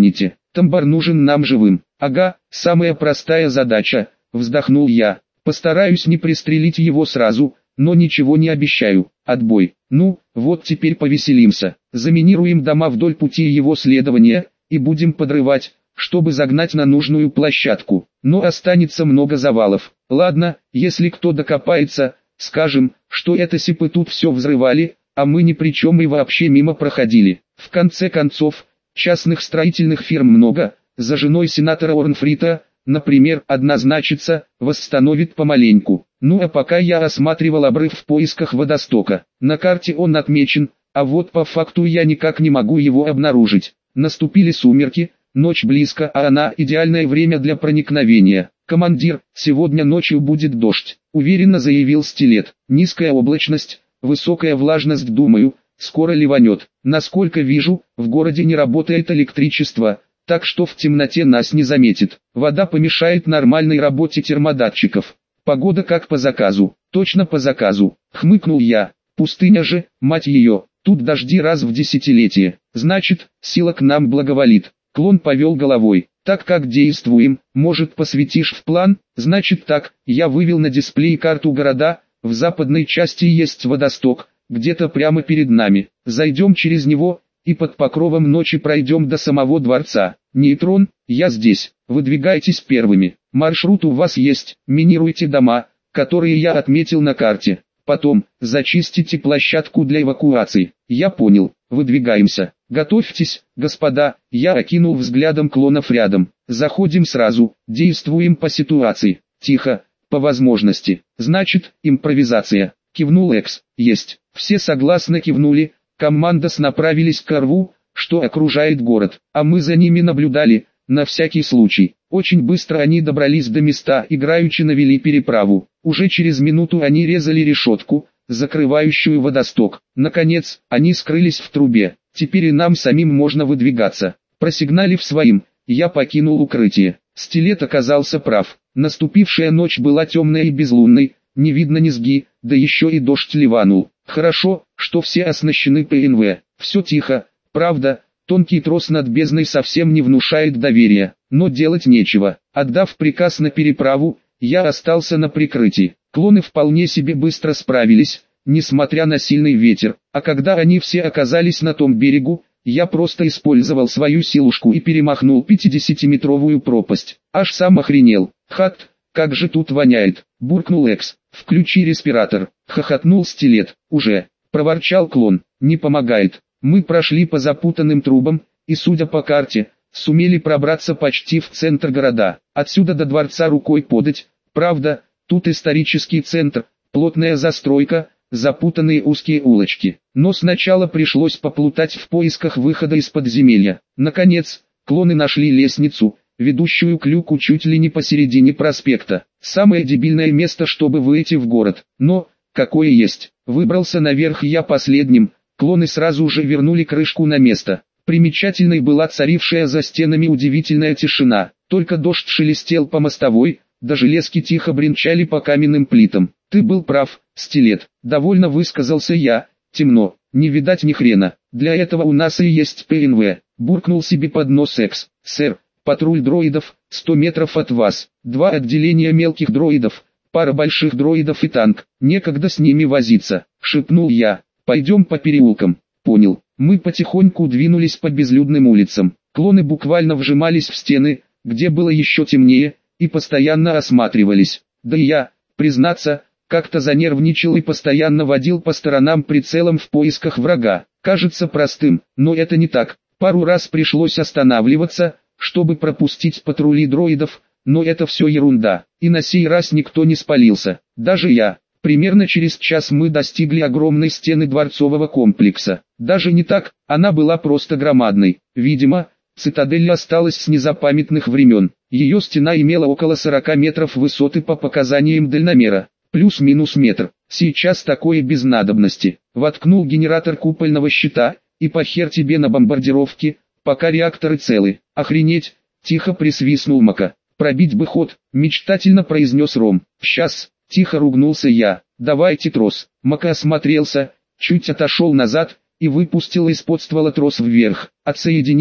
A: Тамбар нужен нам живым. Ага, самая простая задача, вздохнул я. Постараюсь не пристрелить его сразу, но ничего не обещаю. Отбой. Ну, вот теперь повеселимся. Заминируем дома вдоль пути его следования, и будем подрывать, чтобы загнать на нужную площадку. Но останется много завалов. Ладно, если кто докопается, скажем, что это сипы тут все взрывали, а мы ни при чем и вообще мимо проходили. В конце концов, частных строительных фирм много, за женой сенатора Орнфрита, например, одна значится, восстановит помаленьку. Ну а пока я осматривал обрыв в поисках водостока. На карте он отмечен, а вот по факту я никак не могу его обнаружить. Наступили сумерки, ночь близко, а она идеальное время для проникновения. «Командир, сегодня ночью будет дождь», — уверенно заявил Стилет. «Низкая облачность, высокая влажность, думаю, скоро ливанет. Насколько вижу, в городе не работает электричество, так что в темноте нас не заметит. Вода помешает нормальной работе термодатчиков. Погода как по заказу». «Точно по заказу», — хмыкнул я. «Пустыня же, мать ее, тут дожди раз в десятилетие. Значит, сила к нам благоволит». Клон повел головой. «Так как действуем, может посвятишь в план?» «Значит так, я вывел на дисплей карту города, в западной части есть водосток, где-то прямо перед нами. Зайдем через него, и под покровом ночи пройдем до самого дворца. Нейтрон, я здесь, выдвигайтесь первыми. Маршрут у вас есть, минируйте дома, которые я отметил на карте. Потом, зачистите площадку для эвакуации». «Я понял, выдвигаемся. Готовьтесь, господа», я окинул взглядом клонов рядом. «Заходим сразу, действуем по ситуации. Тихо, по возможности. Значит, импровизация», кивнул Экс. «Есть». Все согласно кивнули, командос направились к рву, что окружает город, а мы за ними наблюдали, на всякий случай. Очень быстро они добрались до места, играючи навели переправу. Уже через минуту они резали решетку, закрывающую водосток. Наконец, они скрылись в трубе. Теперь и нам самим можно выдвигаться. Просигналив своим, я покинул укрытие. Стилет оказался прав. Наступившая ночь была темной и безлунной, не видно низги, да еще и дождь ливанул. Хорошо, что все оснащены ПНВ. Все тихо, правда, тонкий трос над бездной совсем не внушает доверия, но делать нечего. Отдав приказ на переправу, я остался на прикрытии. Клоны вполне себе быстро справились, несмотря на сильный ветер, а когда они все оказались на том берегу, я просто использовал свою силушку и перемахнул пятидесятиметровую пропасть. Аж сам охренел. «Хат, как же тут воняет», — буркнул Экс. «Включи респиратор», — хохотнул Стилет. «Уже», — проворчал клон. «Не помогает. Мы прошли по запутанным трубам, и, судя по карте, сумели пробраться почти в центр города. Отсюда до дворца рукой подать. Правда, тут исторический центр, плотная застройка, запутанные узкие улочки. Но сначала пришлось поплутать в поисках выхода из подземелья. Наконец, клоны нашли лестницу, ведущую к люку чуть ли не посередине проспекта. Самое дебильное место, чтобы выйти в город. Но, какое есть. Выбрался наверх я последним, клоны сразу же вернули крышку на место. Примечательной была царившая за стенами удивительная тишина. Только дождь шелестел по мостовой, да железки тихо бренчали по каменным плитам. «Ты был прав, Стилет», — довольно высказался я. «Темно, не видать ни хрена. Для этого у нас и есть ПНВ», — буркнул себе под нос Экс. «Сэр, патруль дроидов, сто метров от вас, два отделения мелких дроидов, пара больших дроидов и танк, некогда с ними возиться», — шепнул я. «Пойдем по переулкам». «Понял». Мы потихоньку двинулись по безлюдным улицам. Клоны буквально вжимались в стены, где было еще темнее, и постоянно осматривались. Да и я, признаться, как-то занервничал и постоянно водил по сторонам прицелом в поисках врага. Кажется простым, но это не так. Пару раз пришлось останавливаться, чтобы пропустить патрули дроидов, но это все ерунда. И на сей раз никто не спалился, даже я. Примерно через час мы достигли огромной стены дворцового комплекса. Даже не так, она была просто громадной. Видимо, цитадель осталась с незапамятных времен. Ее стена имела около сорока метров высоты по показаниям дальномера. Плюс-минус метр. Сейчас такое без надобности. Воткнул генератор купольного щита, и похер тебе на бомбардировке, пока реакторы целы. Охренеть, тихо присвистнул Мака. Пробить бы ход, мечтательно произнес Ром. Сейчас. Тихо ругнулся я. «Давайте трос». Мака осмотрелся, чуть отошел назад, и выпустил из-под ствола трос вверх. Отсоединил,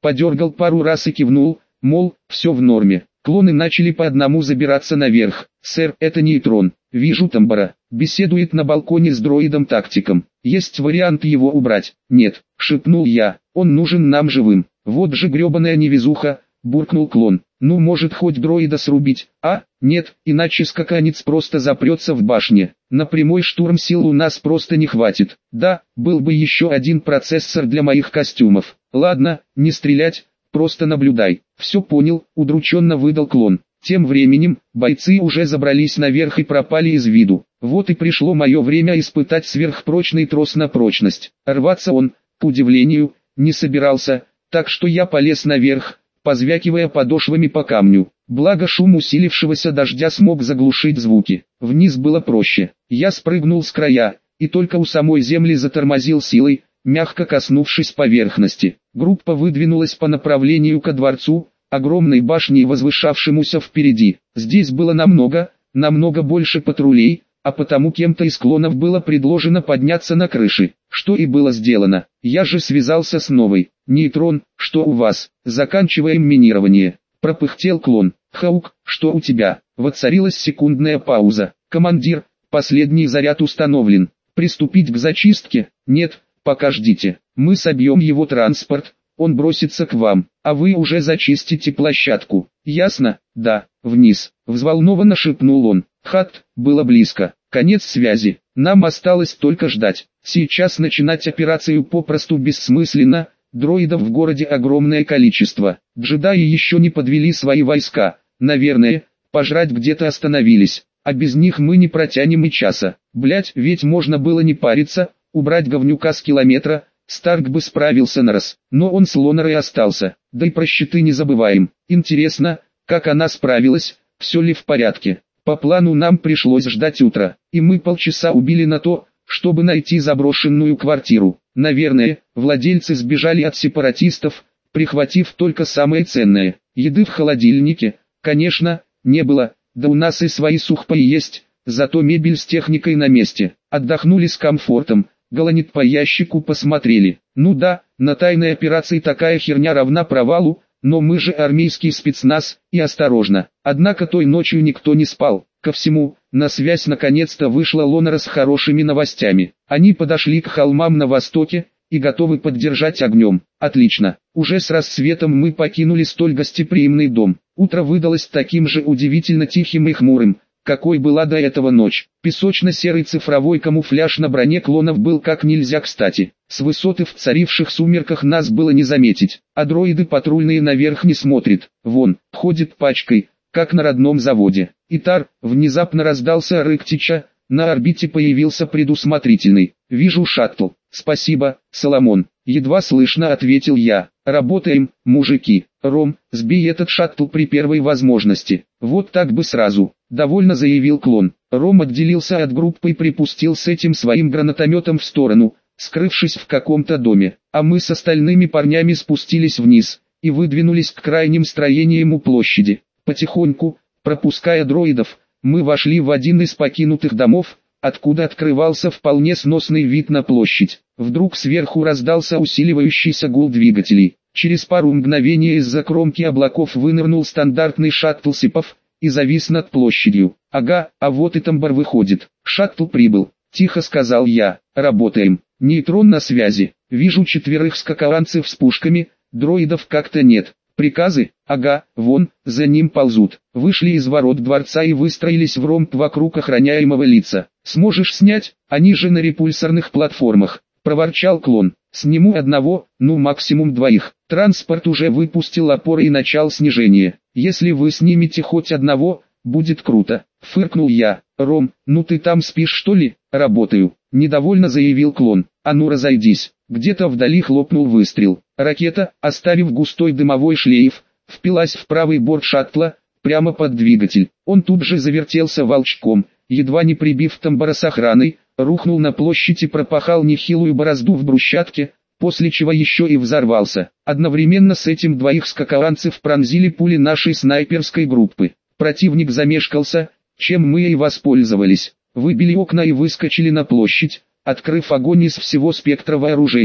A: подергал пару раз и кивнул, мол, все в норме. Клоны начали по одному забираться наверх. «Сэр, это нейтрон. Вижу Тамбара. Беседует на балконе с дроидом-тактиком. Есть вариант его убрать?» «Нет», — шепнул я, — «он нужен нам живым». «Вот же гребаная невезуха», — буркнул клон. «Ну, может, хоть дроида срубить, а? Нет, иначе скаканец просто запрется в башне. На прямой штурм сил у нас просто не хватит. Да, был бы еще один процессор для моих костюмов. Ладно, не стрелять, просто наблюдай». «Все понял», — удрученно выдал клон. Тем временем, бойцы уже забрались наверх и пропали из виду. Вот и пришло мое время испытать сверхпрочный трос на прочность. Рваться он, к удивлению, не собирался, так что я полез наверх, позвякивая подошвами по камню. Благо шум усилившегося дождя смог заглушить звуки. Вниз было проще. Я спрыгнул с края, и только у самой земли затормозил силой, мягко коснувшись поверхности. Группа выдвинулась по направлению ко дворцу, огромной башне, возвышавшемуся впереди. Здесь было намного, намного больше патрулей, а потому кем-то из клонов было предложено подняться на крыши, что и было сделано. Я же связался с новой. «Нейтрон, что у вас? Заканчиваем минирование», — пропыхтел клон. «Хаук, что у тебя?» Воцарилась секундная пауза. «Командир, последний заряд установлен. Приступить к зачистке?» «Нет, пока ждите. Мы собьем его транспорт, он бросится к вам, а вы уже зачистите площадку. Ясно?» «Да, вниз», — взволнованно шепнул он. «Хат, было близко. Конец связи. Нам осталось только ждать. Сейчас начинать операцию попросту бессмысленно, дроидов в городе огромное количество. Джедаи еще не подвели свои войска. Наверное, пожрать где-то остановились, а без них мы не протянем и часа. Блять, ведь можно было не париться, убрать говнюка с километра». Старк бы справился на раз, но он с Лонерой остался. Да и про щиты не забываем. Интересно, как она справилась, все ли в порядке. По плану нам пришлось ждать утра, и мы полчаса убили на то, чтобы найти заброшенную квартиру. Наверное, владельцы сбежали от сепаратистов, прихватив только самое ценное. Еды в холодильнике, конечно, не было, да у нас и свои сухпаи есть, зато мебель с техникой на месте. Отдохнули с комфортом. Галанит по ящику посмотрели. Ну да, на тайной операции такая херня равна провалу, но мы же армейский спецназ, и осторожно. Однако той ночью никто не спал. Ко всему, на связь наконец-то вышла Лонера с хорошими новостями. Они подошли к холмам на востоке, и готовы поддержать огнем. Отлично. Уже с рассветом мы покинули столь гостеприимный дом. Утро выдалось таким же удивительно тихим и хмурым, какой была до этого ночь. Песочно-серый цифровой камуфляж на броне клонов был как нельзя кстати. С высоты в царивших сумерках нас было не заметить, а дроиды патрульные наверх не смотрят. Вон, ходит пачкой, как на родном заводе. Итар, внезапно раздался рык Тича, на орбите появился предусмотрительный. «Вижу шаттл». «Спасибо, Соломон», — едва слышно ответил я. «Работаем, мужики. Ром, сбей этот шаттл при первой возможности». «Вот так бы сразу», — довольно заявил клон. Ром отделился от группы и припустил с этим своим гранатометом в сторону, скрывшись в каком-то доме. А мы с остальными парнями спустились вниз и выдвинулись к крайним строениям у площади. Потихоньку, пропуская дроидов, мы вошли в один из покинутых домов, откуда открывался вполне сносный вид на площадь. Вдруг сверху раздался усиливающийся гул двигателей. Через пару мгновений из-за кромки облаков вынырнул стандартный шаттл Сипов и завис над площадью. «Ага, а вот и Тамбар выходит. Шаттл прибыл», — тихо сказал я. «Работаем. Нейтрон на связи. Вижу четверых скакаланцев с пушками, дроидов как-то нет. Приказы? Ага, вон, за ним ползут». Вышли из ворот дворца и выстроились в ромб вокруг охраняемого лица. «Сможешь снять? Они же на репульсорных платформах», — проворчал клон. «Сниму одного, ну максимум двоих. Транспорт уже выпустил опоры и начал снижение. Если вы снимете хоть одного, будет круто», — фыркнул я. «Ром, ну ты там спишь что ли?» «Работаю», — недовольно заявил клон. «А ну разойдись». Где-то вдали хлопнул выстрел. Ракета, оставив густой дымовой шлейф, впилась в правый борт шаттла, прямо под двигатель. Он тут же завертелся волчком, едва не прибив Тамбара с охраной, рухнул на площадь и пропахал нехилую борозду в брусчатке, после чего еще и взорвался. Одновременно с этим двоих скакаланцев пронзили пули нашей снайперской группы. Противник замешкался, чем мы и воспользовались. Выбили окна и выскочили на площадь, открыв огонь из всего спектра вооружения.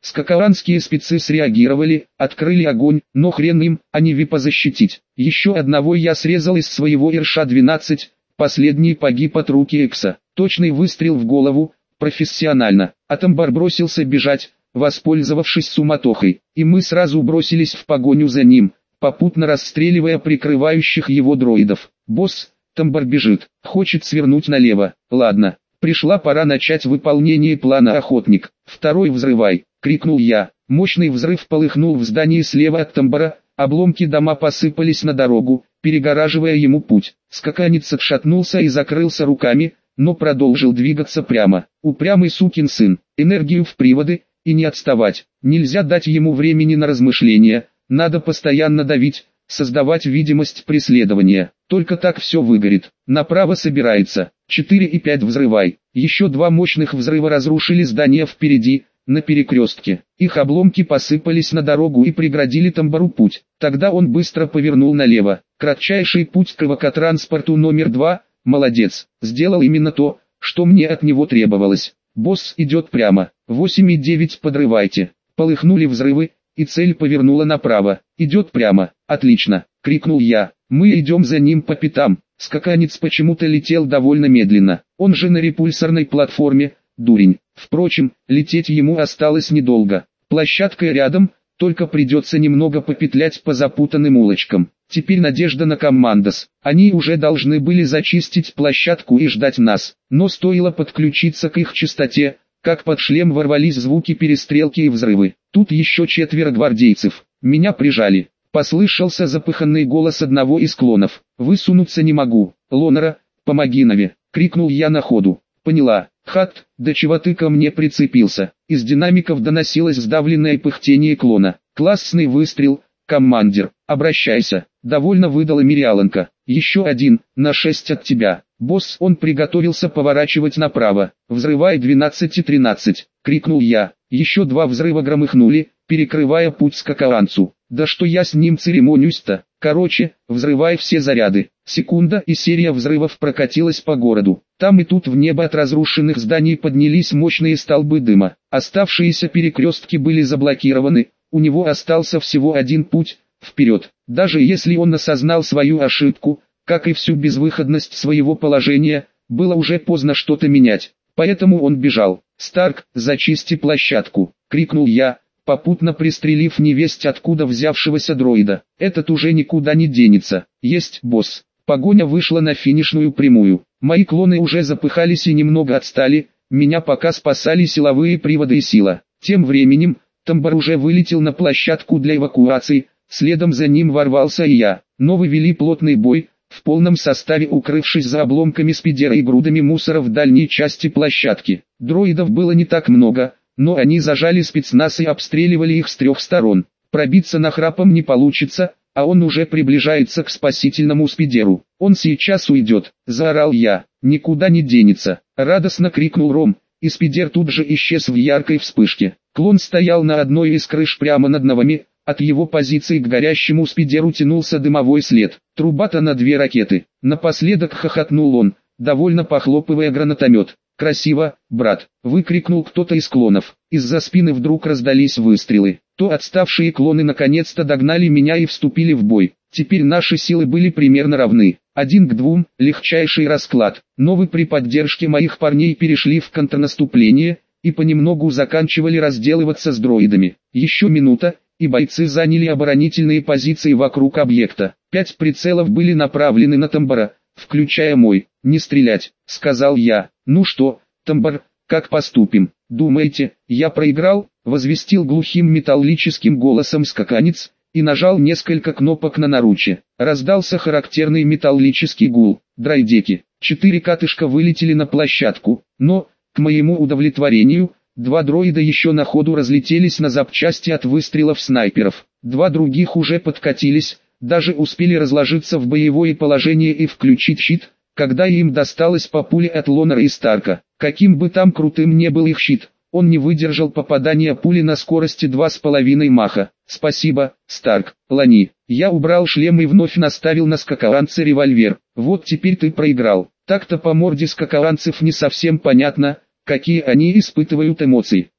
A: Скакаланские спецы среагировали, открыли огонь, но хрен им, а не випа защитить. Еще одного я срезал из своего эр ша двенадцать, последний погиб от руки Экса. Точный выстрел в голову, профессионально. Атомбар бросился бежать, воспользовавшись суматохой, и мы сразу бросились в погоню за ним, попутно расстреливая прикрывающих его дроидов. «Босс, Тамбар бежит, хочет свернуть налево. Ладно, пришла пора начать выполнение плана «Охотник». Второй взрывай!» — крикнул я. Мощный взрыв полыхнул в здании слева от Тамбара, обломки дома посыпались на дорогу, перегораживая ему путь. Скаканец отшатнулся и закрылся руками, но продолжил двигаться прямо. Упрямый сукин сын, энергию в приводы, и не отставать. Нельзя дать ему времени на размышления, надо постоянно давить, создавать видимость преследования. Только так все выгорит. Направо собирается. четыре и пять взрывай. Еще два мощных взрыва разрушили здание впереди, на перекрестке. Их обломки посыпались на дорогу и преградили Тамбару путь. Тогда он быстро повернул налево. Кратчайший путь к эвакотранспорту номер два. Молодец. Сделал именно то, что мне от него требовалось. Босс идет прямо. восемь и девять подрывайте. Полыхнули взрывы, и цель повернула направо. Идет прямо. Отлично. Крикнул я. Мы идем за ним по пятам. Скаканец почему-то летел довольно медленно. Он же на репульсорной платформе, дурень. Впрочем, лететь ему осталось недолго. Площадка рядом, только придется немного попетлять по запутанным улочкам. Теперь надежда на командос. Они уже должны были зачистить площадку и ждать нас. Но стоило подключиться к их частоте, как под шлем ворвались звуки перестрелки и взрывы. Тут еще четверо гвардейцев. Меня прижали. Послышался запыханный голос одного из клонов. «Высунуться не могу. Лонера, помоги Наве!» — крикнул я на ходу. «Поняла. Хат, до чего ты ко мне прицепился?» Из динамиков доносилось сдавленное пыхтение клона. «Классный выстрел, командир. Обращайся!» — довольно выдала Мириаланка. «Еще один, на шесть от тебя. Босс». Он приготовился поворачивать направо. «Взрывай двенадцать и тринадцать!» — крикнул я. Еще два взрыва громыхнули, перекрывая путь скакаланцу. «Да что я с ним церемонюсь-то? Короче, взрывай все заряды». Секунда, и серия взрывов прокатилась по городу. Там и тут в небо от разрушенных зданий поднялись мощные столбы дыма. Оставшиеся перекрестки были заблокированы, у него остался всего один путь — вперед. Даже если он осознал свою ошибку, как и всю безвыходность своего положения, было уже поздно что-то менять. Поэтому он бежал. «Старк, зачисти площадку!» — крикнул я, попутно пристрелив невесть откуда взявшегося дроида. «Этот уже никуда не денется». «Есть, босс». Погоня вышла на финишную прямую. Мои клоны уже запыхались и немного отстали, меня пока спасали силовые приводы и сила. Тем временем, Тамбар уже вылетел на площадку для эвакуации, следом за ним ворвался и я. Но вы вели плотный бой, в полном составе укрывшись за обломками спидера и грудами мусора в дальней части площадки. Дроидов было не так много, но они зажали спецназ и обстреливали их с трех сторон. Пробиться нахрапом не получится, а он уже приближается к спасительному спидеру. «Он сейчас уйдет», — заорал я. «Никуда не денется», — радостно крикнул Ром, и спидер тут же исчез в яркой вспышке. Клон стоял на одной из крыш прямо над новыми, от его позиции к горящему спидеру тянулся дымовой след. Труба-то на две ракеты. Напоследок хохотнул он, довольно похлопывая гранатомет. «Красиво, брат!» — выкрикнул кто-то из клонов. Из-за спины вдруг раздались выстрелы. То отставшие клоны наконец-то догнали меня и вступили в бой. Теперь наши силы были примерно равны. Один к двум, легчайший расклад. Но вы при поддержке моих парней перешли в контрнаступление, и понемногу заканчивали разделываться с дроидами. Еще минута, и бойцы заняли оборонительные позиции вокруг объекта. Пять прицелов были направлены на Тамбара, включая мой. «Не стрелять», — сказал я. «Ну что, Тамбар, как поступим? Думаете, я проиграл?» — возвестил глухим металлическим голосом скаканец, и нажал несколько кнопок на наруче. Раздался характерный металлический гул. Драйдеки. Четыре катышка вылетели на площадку, но, к моему удовлетворению, два дроида еще на ходу разлетелись на запчасти от выстрелов снайперов. Два других уже подкатились, даже успели разложиться в боевое положение и включить щит, когда им досталось по пуле от Лонера и Старка. Каким бы там крутым не был их щит, он не выдержал попадания пули на скорости два с половиной маха. «Спасибо, Старк, Лани». Я убрал шлем и вновь наставил на скакаланца револьвер. «Вот теперь ты проиграл». Так-то по морде скакаланцев не совсем понятно, какие они испытывают эмоции.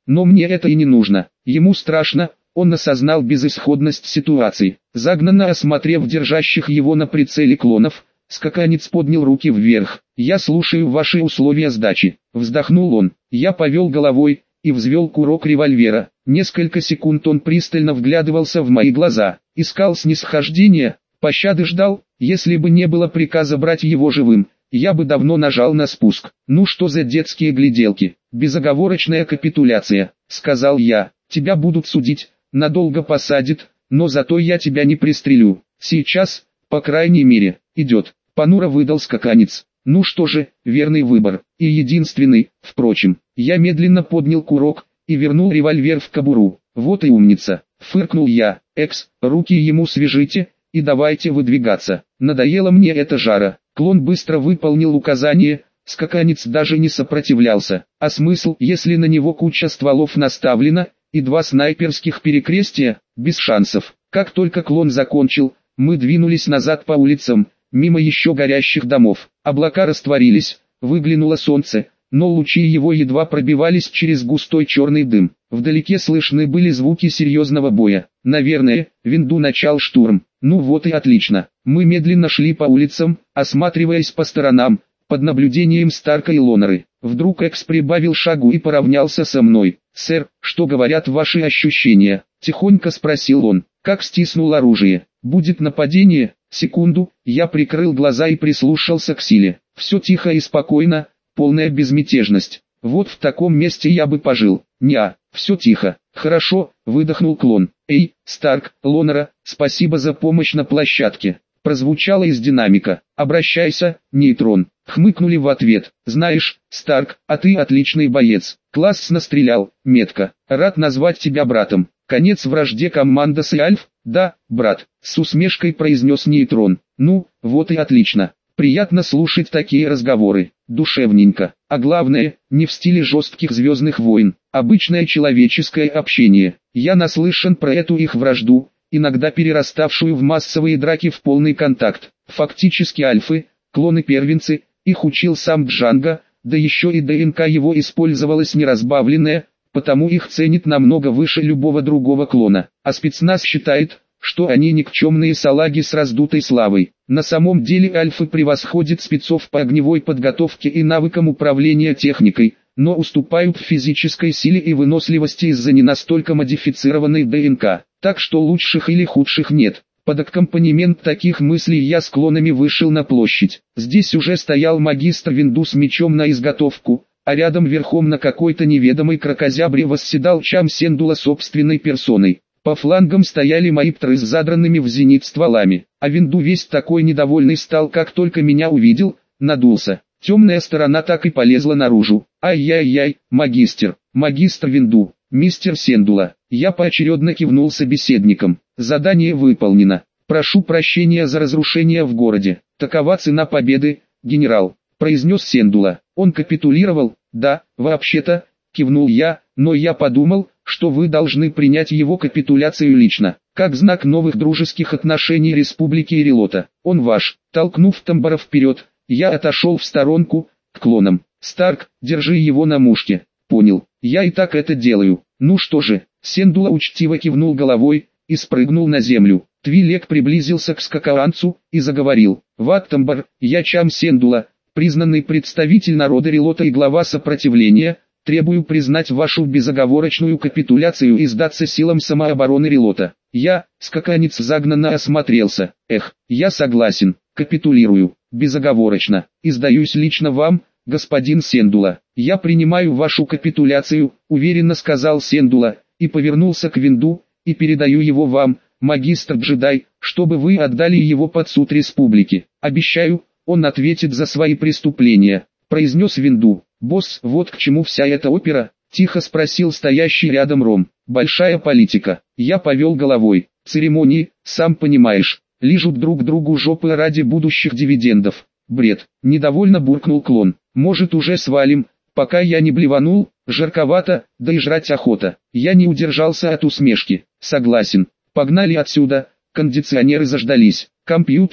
A: Но мне это и не нужно. Ему страшно, он осознал безысходность ситуации. Загнанно осмотрев держащих его на прицеле клонов, скаканец поднял руки вверх. «Я слушаю ваши условия сдачи», — вздохнул он. Я повел головой и взвел курок револьвера. Несколько секунд он пристально вглядывался в мои глаза, искал снисхождения, пощады ждал. Если бы не было приказа брать его живым, я бы давно нажал на спуск. «Ну что за детские гляделки? Безоговорочная капитуляция», — сказал я. «Тебя будут судить, надолго посадят, но зато я тебя не пристрелю. Сейчас, по крайней мере, идет», — понуро выдал скаканец. «Ну что же, верный выбор, и единственный, впрочем». Я медленно поднял курок и вернул револьвер в кобуру. «Вот и умница», — фыркнул я. «Экс, руки ему свяжите и давайте выдвигаться. Надоело мне эта жара». Клон быстро выполнил указание, скаканец даже не сопротивлялся. А смысл, если на него куча стволов наставлена, и два снайперских перекрестия, без шансов. Как только клон закончил, мы двинулись назад по улицам, мимо еще горящих домов. Облака растворились, выглянуло солнце, но лучи его едва пробивались через густой черный дым. Вдалеке слышны были звуки серьезного боя. Наверное, Винду начал штурм. Ну вот и отлично. Мы медленно шли по улицам, осматриваясь по сторонам, под наблюдением Старка и Лонеры. Вдруг Экс прибавил шагу и поравнялся со мной. «Сэр, что говорят ваши ощущения?» — тихонько спросил он. Как стиснул оружие. «Будет нападение?» Секунду, я прикрыл глаза и прислушался к силе. Все тихо и спокойно, полная безмятежность. Вот в таком месте я бы пожил. Неа, все тихо. Хорошо, выдохнул клон. «Эй, Старк, Лонера, спасибо за помощь на площадке», прозвучало из динамика. «Обращайся, Нейтрон», хмыкнули в ответ. «Знаешь, Старк, а ты отличный боец. Классно стрелял, метко. Рад назвать тебя братом. Конец вражде Коммандос и Альф?» «Да, брат», с усмешкой произнес Нейтрон. «Ну, вот и отлично. Приятно слушать такие разговоры, душевненько. А главное, не в стиле жестких звездных войн, обычное человеческое общение. Я наслышан про эту их вражду, иногда перераставшую в массовые драки в полный контакт. Фактически альфы, клоны-первенцы, их учил сам Джанго, да еще и ДНК его использовалась неразбавленная, потому их ценит намного выше любого другого клона. А спецназ считает, что они никчемные салаги с раздутой славой. На самом деле альфы превосходят спецов по огневой подготовке и навыкам управления техникой, но уступают в физической силе и выносливости из-за не настолько модифицированной ДНК. Так что лучших или худших нет. Под аккомпанемент таких мыслей я с клонами вышел на площадь. Здесь уже стоял магистр Винду с мечом на изготовку, а рядом верхом на какой-то неведомой кракозябре восседал Чам Сендула собственной персоной. По флангам стояли мои птры с задранными в зенит стволами, а Винду весь такой недовольный стал, как только меня увидел, надулся. Темная сторона так и полезла наружу. Ай-яй-яй, магистр, магистр Винду, мистер Сендула. Я поочередно кивнул собеседникам. Задание выполнено. Прошу прощения за разрушение в городе. Такова цена победы, генерал, произнес Сендула. Он капитулировал? Да, вообще-то, кивнул я, но я подумал, что вы должны принять его капитуляцию лично, как знак новых дружеских отношений Республики Ирилота. Он ваш. Толкнув Тамбара вперед, я отошел в сторонку, к клонам. Старк, держи его на мушке. Понял, я и так это делаю. Ну что же, Сендула учтиво кивнул головой и спрыгнул на землю. Твилек приблизился к скакаланцу и заговорил. «Ват Тамбар, я Чам Сендула, признанный представитель народа Рилота и глава сопротивления, требую признать вашу безоговорочную капитуляцию и сдаться силам самообороны Рилота». Я, скаканец, загнанно осмотрелся. Эх, я согласен, капитулирую, безоговорочно, и сдаюсь лично вам, господин Сендула. Я принимаю вашу капитуляцию, уверенно сказал Сендула, и повернулся к Винду, и передаю его вам, магистр джедай, чтобы вы отдали его под суд республики. Обещаю, он ответит за свои преступления, произнес Винду. Босс, вот к чему вся эта опера? Тихо спросил стоящий рядом Ром. Большая политика. Я повел головой. Церемонии, сам понимаешь, лижут друг другу жопы ради будущих дивидендов. Бред. Недовольно буркнул клон. Может уже свалим, пока я не блеванул, жарковато, да и жрать охота. Я не удержался от усмешки. Согласен. Погнали отсюда, кондиционеры заждались. Компьютер,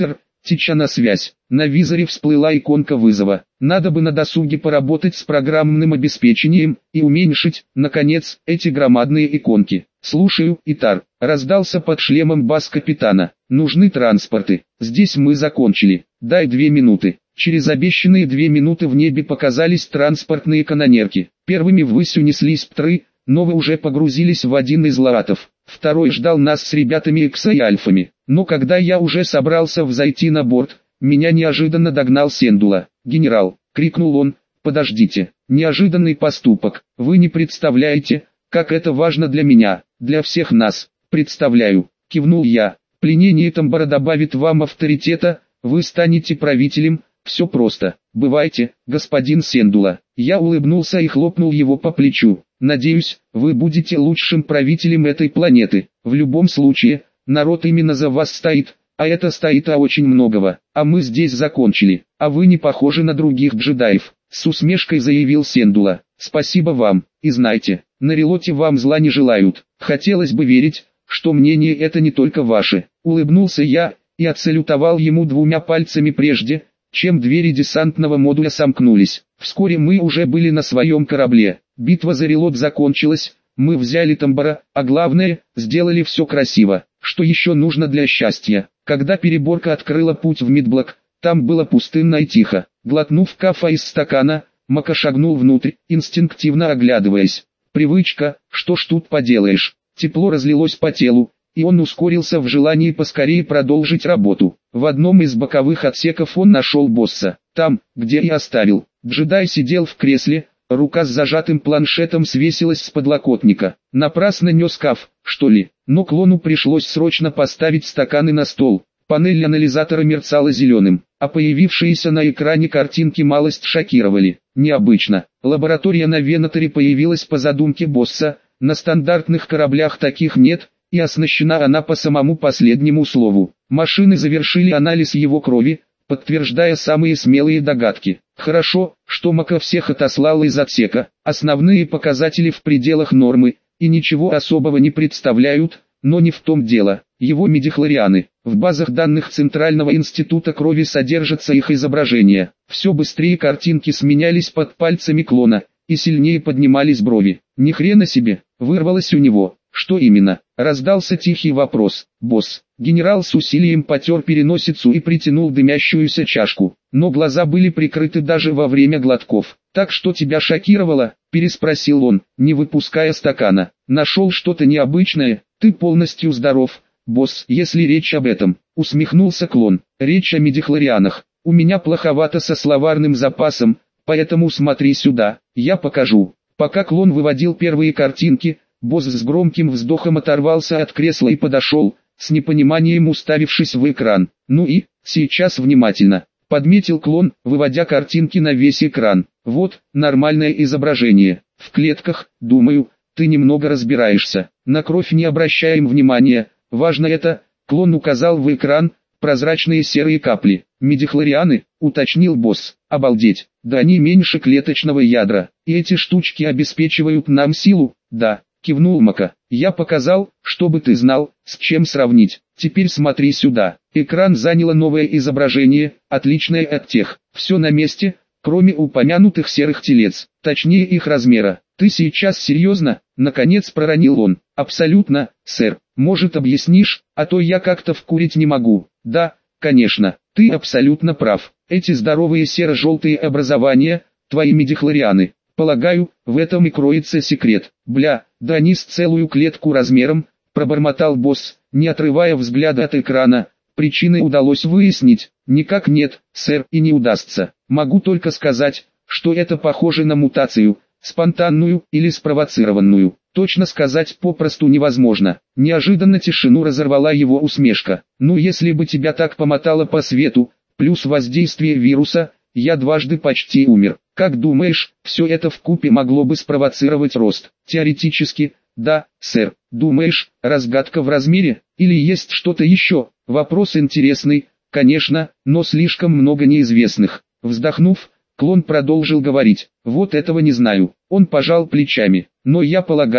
A: Тича на связь. На визоре всплыла иконка вызова. Надо бы на досуге поработать с программным обеспечением и уменьшить, наконец, эти громадные иконки. «Слушаю, Итар», — раздался под шлемом бас капитана. «Нужны транспорты. Здесь мы закончили. Дай две минуты». Через обещанные две минуты в небе показались транспортные канонерки. Первыми ввысь унеслись птры, но вы уже погрузились в один из лаатов. Второй ждал нас с ребятами Экса и Альфами. Но когда я уже собрался взойти на борт, меня неожиданно догнал Сендула. «Генерал!» — крикнул он. «Подождите! Неожиданный поступок! Вы не представляете, как это важно для меня, для всех нас!» «Представляю!» — кивнул я. «Пленение Тамбара добавит вам авторитета, вы станете правителем, все просто. Бывайте, господин Сендула». Я улыбнулся и хлопнул его по плечу. «Надеюсь, вы будете лучшим правителем этой планеты. В любом случае, народ именно за вас стоит, а это стоит о очень многого. А мы здесь закончили, а вы не похожи на других джедаев», — с усмешкой заявил Сендула. «Спасибо вам, и знайте, на Релоте вам зла не желают. Хотелось бы верить, что мнение это не только ваше». Улыбнулся я и отсалютовал ему двумя пальцами прежде, чем двери десантного модуля сомкнулись. Вскоре мы уже были на своем корабле. Битва за Релот закончилась, мы взяли Тамбара, а главное, сделали все красиво. Что еще нужно для счастья? Когда переборка открыла путь в Мидблок, там было пустынно и тихо. Глотнув кафа из стакана, Мака шагнул внутрь, инстинктивно оглядываясь. Привычка, что ж тут поделаешь. Тепло разлилось по телу, и он ускорился в желании поскорее продолжить работу. В одном из боковых отсеков он нашел босса. Там, где и оставил. Джедай сидел в кресле, рука с зажатым планшетом свесилась с подлокотника. Напрасно нес каф, что ли? Но клону пришлось срочно поставить стаканы на стол. Панель анализатора мерцала зеленым, а появившиеся на экране картинки малость шокировали. Необычно. Лаборатория на Венаторе появилась по задумке босса, на стандартных кораблях таких нет, и оснащена она по самому последнему слову. Машины завершили анализ его крови, подтверждая самые смелые догадки. Хорошо, что Мака всех отослал из отсека, основные показатели в пределах нормы, и ничего особого не представляют, но не в том дело. Его мидихлорианы, в базах данных Центрального института крови содержатся их изображения. Все быстрее картинки сменялись под пальцами клона, и сильнее поднимались брови. Ни хрена себе, вырвалось у него. Что именно? Раздался тихий вопрос. «Босс». Генерал с усилием потер переносицу и притянул дымящуюся чашку, но глаза были прикрыты даже во время глотков. «Так что тебя шокировало?» – переспросил он, не выпуская стакана. «Нашел что-то необычное? Ты полностью здоров, босс, если речь об этом», – усмехнулся клон. «Речь о мидихлорианах. У меня плоховато со словарным запасом, поэтому смотри сюда, я покажу». Пока клон выводил первые картинки, босс с громким вздохом оторвался от кресла и подошел, с непониманием уставившись в экран. «Ну и, сейчас внимательно», — подметил клон, выводя картинки на весь экран. «Вот, нормальное изображение. В клетках, думаю, ты немного разбираешься. На кровь не обращаем внимания, важно это», — клон указал в экран, прозрачные серые капли. «Мидихлорианы», — уточнил босс. «Обалдеть, да они меньше клеточного ядра, и эти штучки обеспечивают нам силу». «Да», — кивнул Мака. «Я показал, чтобы ты знал, с чем сравнить. Теперь смотри сюда». Экран заняло новое изображение, отличное от тех. Все на месте, кроме упомянутых серых телец, точнее их размера. «Ты сейчас серьезно?» — наконец проронил он. «Абсолютно, сэр. Может, объяснишь, а то я как-то вкурить не могу». «Да, конечно, ты абсолютно прав. Эти здоровые серо-желтые образования, твои мидихлорианы. Полагаю, в этом и кроется секрет». «Бля, да они с целую клетку размером», — пробормотал босс, не отрывая взгляда от экрана. «Причины удалось выяснить?» «Никак нет, сэр, и не удастся. Могу только сказать, что это похоже на мутацию, спонтанную или спровоцированную. Точно сказать попросту невозможно». Неожиданно тишину разорвала его усмешка. «Ну если бы тебя так помотало по свету, плюс воздействие вируса, я дважды почти умер. Как думаешь, все это вкупе могло бы спровоцировать рост?» «Теоретически, да, сэр. Думаешь, разгадка в размере, или есть что-то еще?» «Вопрос интересный, конечно, но слишком много неизвестных». Вздохнув, клон продолжил говорить. «Вот этого не знаю». Он пожал плечами. «Но я полагаю,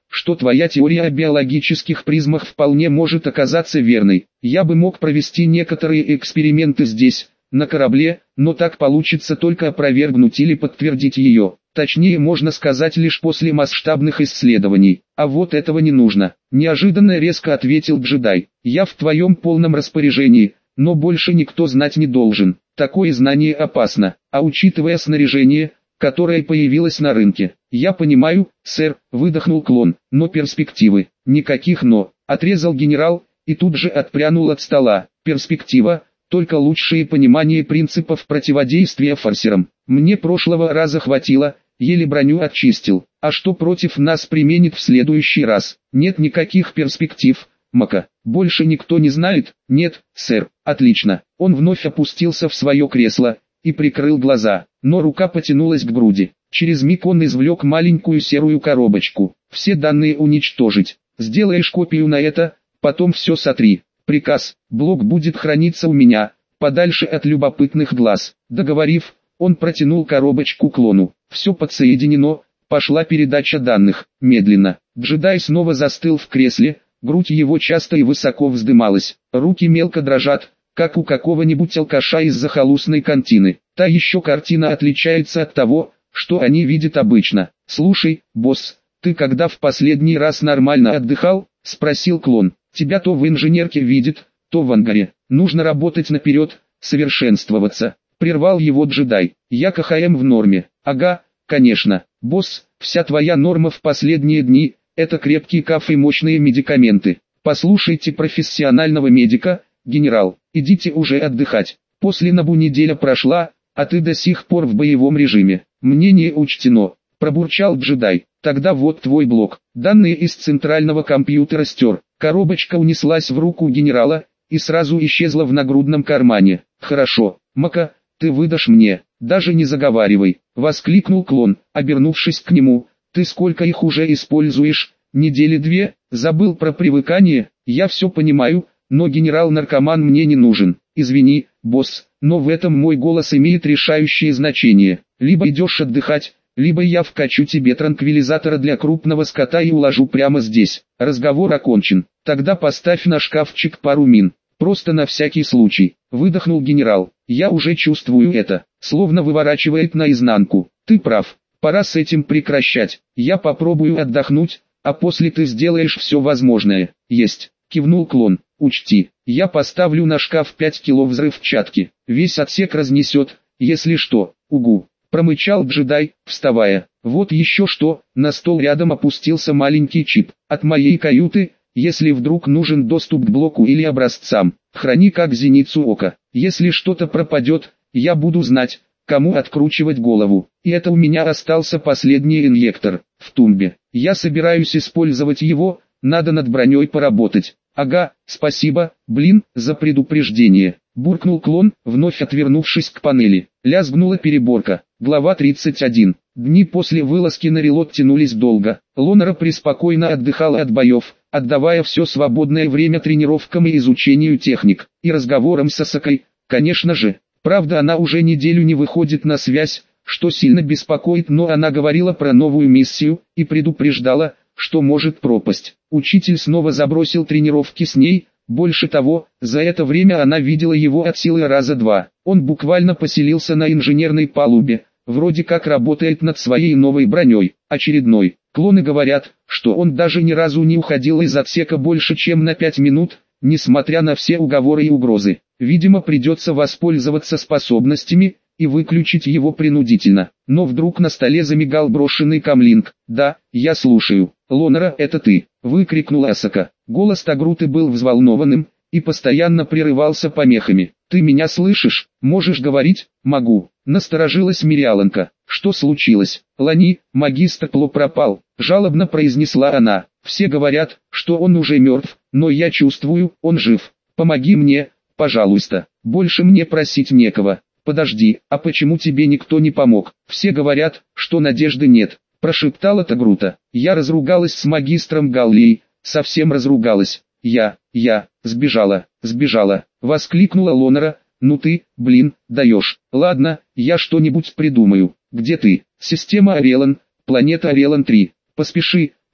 A: что твоя теория о биологических призмах вполне может оказаться верной. Я бы мог провести некоторые эксперименты здесь, на корабле, но так получится только опровергнуть или подтвердить ее. Точнее, можно сказать, лишь после масштабных исследований. А вот этого не нужно. Неожиданно резко ответил джедай. Я в твоем полном распоряжении, но больше никто знать не должен. Такое знание опасно, а учитывая снаряжение, которое появилось на рынке. Я понимаю, сэр, выдохнул клон, но перспективы. Никаких но, отрезал генерал, и тут же отпрянул от стола. Перспектива, только лучшее понимание принципов противодействия форсерам. Мне прошлого раза хватило, еле броню очистил. А что против нас применит в следующий раз? Нет никаких перспектив, Мака. Больше никто не знает? Нет, сэр. Отлично. Он вновь опустился в свое кресло и прикрыл глаза, но рука потянулась к груди. Через миг он извлек маленькую серую коробочку. Все данные уничтожить. Сделаешь копию на это, потом все сотри. Приказ. Блок будет храниться у меня, подальше от любопытных глаз. Договорив, он протянул коробочку клону. Все подсоединено. Пошла передача данных. Медленно. Джедай снова застыл в кресле. Грудь его часто и высоко вздымалась. Руки мелко дрожат, как у какого-нибудь алкаша из захолустной кантины. Та еще картина отличается от того, что они видят обычно. «Слушай, босс, ты когда в последний раз нормально отдыхал?» – спросил клон. «Тебя то в инженерке видит, то в ангаре. Нужно работать наперед, совершенствоваться». Прервал его джедай. «Я КХМ в норме». «Ага, конечно, босс, вся твоя норма в последние дни – это крепкий каф и мощные медикаменты. Послушайте профессионального медика, генерал, идите уже отдыхать. После Набу неделя прошла, а ты до сих пор в боевом режиме. Мнение учтено», – пробурчал джедай. «Тогда вот твой блок. Данные из центрального компьютера стер». Коробочка унеслась в руку генерала и сразу исчезла в нагрудном кармане. «Хорошо, Мака, ты выдашь мне, даже не заговаривай», – воскликнул клон, обернувшись к нему. «Ты сколько их уже используешь? Недели две? Забыл про привыкание? Я все понимаю, но генерал-наркоман мне не нужен. Извини, босс, но в этом мой голос имеет решающее значение. Либо идешь отдыхать, либо я вкачу тебе транквилизатора для крупного скота и уложу прямо здесь. Разговор окончен. Тогда поставь на шкафчик пару мин. Просто на всякий случай», — выдохнул генерал. «Я уже чувствую это, словно выворачивает наизнанку. Ты прав, пора с этим прекращать. Я попробую отдохнуть, а после ты сделаешь все возможное». «Есть», — кивнул клон. «Учти, я поставлю на шкаф пять кило взрывчатки. Весь отсек разнесет, если что». «Угу», — промычал джедай, вставая. «Вот еще что». На стол рядом опустился маленький чип. «От моей каюты, если вдруг нужен доступ к блоку или образцам, храни как зеницу ока. Если что-то пропадет, я буду знать, кому откручивать голову. И это у меня остался последний инъектор, в тумбе. Я собираюсь использовать его, надо над броней поработать». «Ага, спасибо, блин, за предупреждение», — буркнул клон, вновь отвернувшись к панели. Лязгнула переборка. Глава тридцать один. Дни после вылазки на релот тянулись долго. Лонера преспокойно отдыхала от боев, отдавая все свободное время тренировкам и изучению техник, и разговорам с Асакой, конечно же. Правда, она уже неделю не выходит на связь, что сильно беспокоит, но она говорила про новую миссию и предупреждала, что может пропасть. Учитель снова забросил тренировки с ней, больше того, за это время она видела его от силы раза два. Он буквально поселился на инженерной палубе, вроде как работает над своей новой броней, очередной. Клоны говорят, что он даже ни разу не уходил из отсека больше чем на пять минут, несмотря на все уговоры и угрозы. Видимо, придется воспользоваться способностями и выключить его принудительно. Но вдруг на столе замигал брошенный камлинг. «Да, я слушаю». «Лонера, это ты!» — выкрикнула Асака. Голос Тагруты был взволнованным и постоянно прерывался помехами. «Ты меня слышишь? Можешь говорить?» «Могу». Насторожилась Мириаланка. «Что случилось?» «Лани, магистр Пло пропал», — жалобно произнесла она. «Все говорят, что он уже мертв, но я чувствую, он жив. Помоги мне, пожалуйста. Больше мне просить некого». «Подожди, а почему тебе никто не помог? Все говорят, что надежды нет», — прошептала Тагрута. «Я разругалась с магистром Галлией, совсем разругалась. Я, я, сбежала, сбежала», — воскликнула Лонера. «Ну ты, блин, даешь. Ладно, я что-нибудь придумаю. Где ты?» «Система Орелан, планета Орелан три. Поспеши,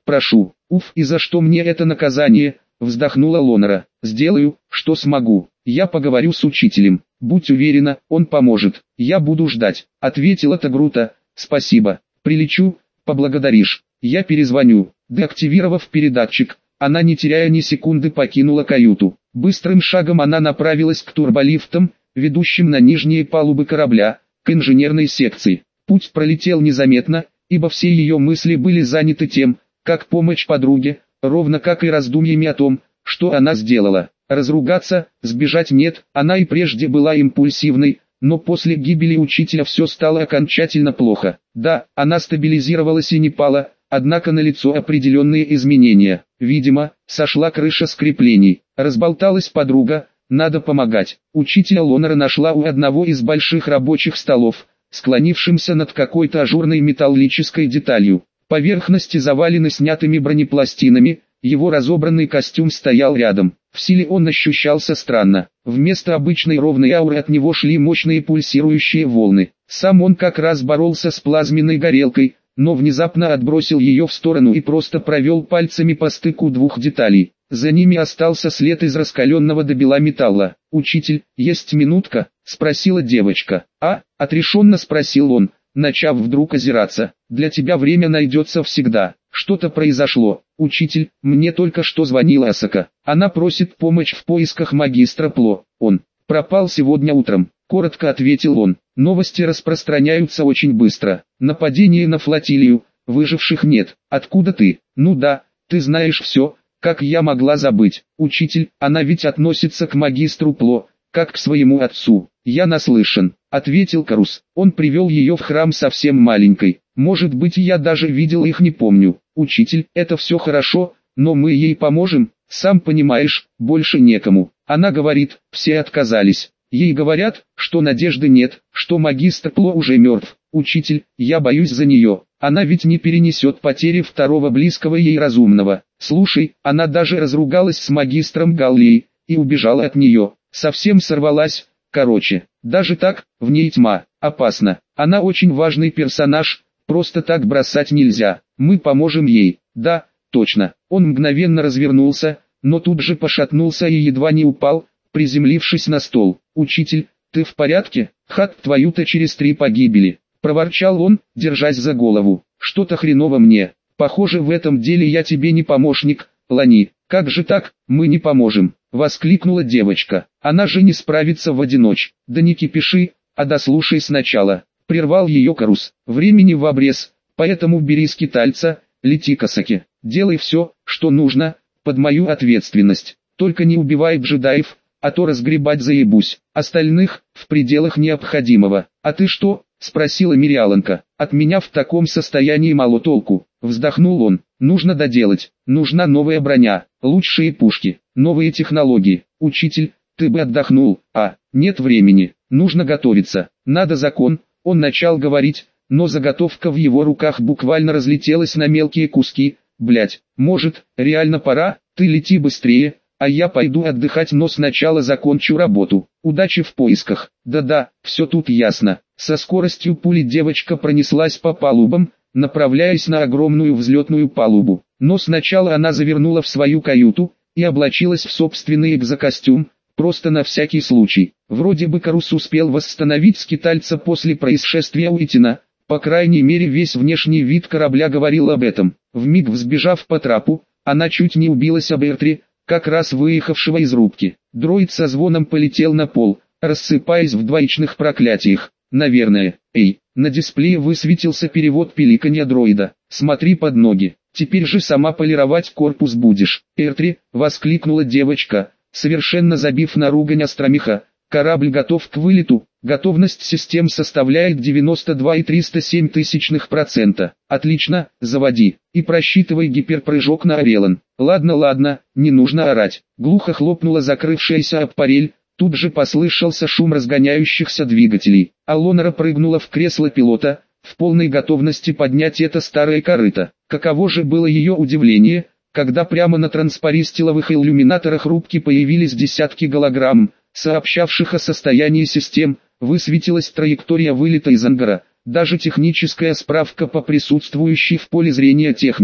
A: прошу. Уф, и за что мне это наказание? Вздохнула Лонера. Сделаю, что смогу. Я поговорю с учителем. Будь уверена, он поможет. Я буду ждать, ответила Тагрута. Спасибо. Прилечу, поблагодаришь. Я перезвоню. Деактивировав передатчик, она не теряя ни секунды покинула каюту. Быстрым шагом она направилась к турболифтам, ведущим на нижние палубы корабля, к инженерной секции. Путь пролетел незаметно, ибо все ее мысли были заняты тем, как помочь подруге, ровно как и раздумьями о том, что она сделала. Разругаться, сбежать нет, она и прежде была импульсивной, но после гибели учителя все стало окончательно плохо. Да, она стабилизировалась и не пала, однако налицо определенные изменения. Видимо, сошла крыша с креплений, разболталась подруга, надо помогать. Учителя Лонера нашла у одного из больших рабочих столов, склонившимся над какой-то ажурной металлической деталью. Поверхности завалены снятыми бронепластинами, его разобранный костюм стоял рядом. В силе он ощущался странно. Вместо обычной ровной ауры от него шли мощные пульсирующие волны. Сам он как раз боролся с плазменной горелкой, но внезапно отбросил ее в сторону и просто провел пальцами по стыку двух деталей. За ними остался след из раскаленного до бела металла. «Учитель, есть минутка?» — спросила девочка. «А?» — отрешенно спросил он, начав вдруг озираться. «Для тебя время найдется всегда. Что-то произошло. Учитель, мне только что звонила Асака. Она просит помощь в поисках магистра Пло. Он пропал сегодня утром», — коротко ответил он. «Новости распространяются очень быстро. Нападение на флотилию, выживших нет. Откуда ты?» «Ну да, ты знаешь все. Как я могла забыть? Учитель, она ведь относится к магистру Пло, как к своему отцу». «Я наслышан», — ответил Карус. «Он привел ее в храм совсем маленькой. Может быть, я даже видел их, не помню. Учитель, это все хорошо, но мы ей поможем, сам понимаешь, больше некому». Она говорит, все отказались. Ей говорят, что надежды нет, что магистр Пло уже мертв. Учитель, я боюсь за нее. Она ведь не перенесет потери второго близкого ей разумного. Слушай, она даже разругалась с магистром Галлией и убежала от нее. Совсем сорвалась. Короче, даже так, в ней тьма. Опасно. Она очень важный персонаж, просто так бросать нельзя. Мы поможем ей. Да, точно. Он мгновенно развернулся, но тут же пошатнулся и едва не упал, приземлившись на стол. «Учитель, ты в порядке? Хат, твою-то через три погибели», — проворчал он, держась за голову. «Что-то хреново мне. Похоже, в этом деле я тебе не помощник, Лани». «Как же так, мы не поможем», — воскликнула девочка. «Она же не справится в одиночь». «Да не кипиши, а дослушай сначала», — прервал ее Карус. «Времени в обрез, поэтому бери скитальца, лети к Асаке. Делай все, что нужно, под мою ответственность. Только не убивай джедаев, а то разгребать заебусь. Остальных, в пределах необходимого». «А ты что?» — спросила Мириаланка. «От меня в таком состоянии мало толку», — вздохнул он. «Нужно доделать. Нужна новая броня, лучшие пушки, новые технологии. Учитель, ты бы отдохнул». «А, нет времени. Нужно готовиться. Надо закон». Он начал говорить, но заготовка в его руках буквально разлетелась на мелкие куски. «Блять, может, реально пора? Ты лети быстрее, а я пойду отдыхать, но сначала закончу работу. Удачи в поисках». «Да-да, все тут ясно». Со скоростью пули девочка пронеслась по палубам, направляясь на огромную взлетную палубу. Но сначала она завернула в свою каюту и облачилась в собственный экзокостюм, просто на всякий случай. Вроде бы Карус успел восстановить скитальца после происшествия у Итина, по крайней мере весь внешний вид корабля говорил об этом. Вмиг взбежав по трапу, она чуть не убилась об Эртри, как раз выехавшего из рубки. Дроид со звоном полетел на пол, рассыпаясь в двоичных проклятиях. «Наверное, эй». На дисплее высветился перевод пиликанья дроида. «Смотри под ноги, теперь же сама полировать корпус будешь». «Эртри», — воскликнула девочка, совершенно забив на ругань Астромиха. «Корабль готов к вылету, готовность систем составляет девяносто два и триста семь тысячных процента. Отлично, заводи, и просчитывай гиперпрыжок на Орелан». «Ладно, ладно, не нужно орать». Глухо хлопнула закрывшаяся аппарель. Тут же послышался шум разгоняющихся двигателей, а Лонера прыгнула в кресло пилота, в полной готовности поднять это старое корыто. Каково же было ее удивление, когда прямо на транспаристиловых иллюминаторах рубки появились десятки голограмм, сообщавших о состоянии систем, высветилась траектория вылета из ангара, даже техническая справка по присутствующей в поле зрения технике.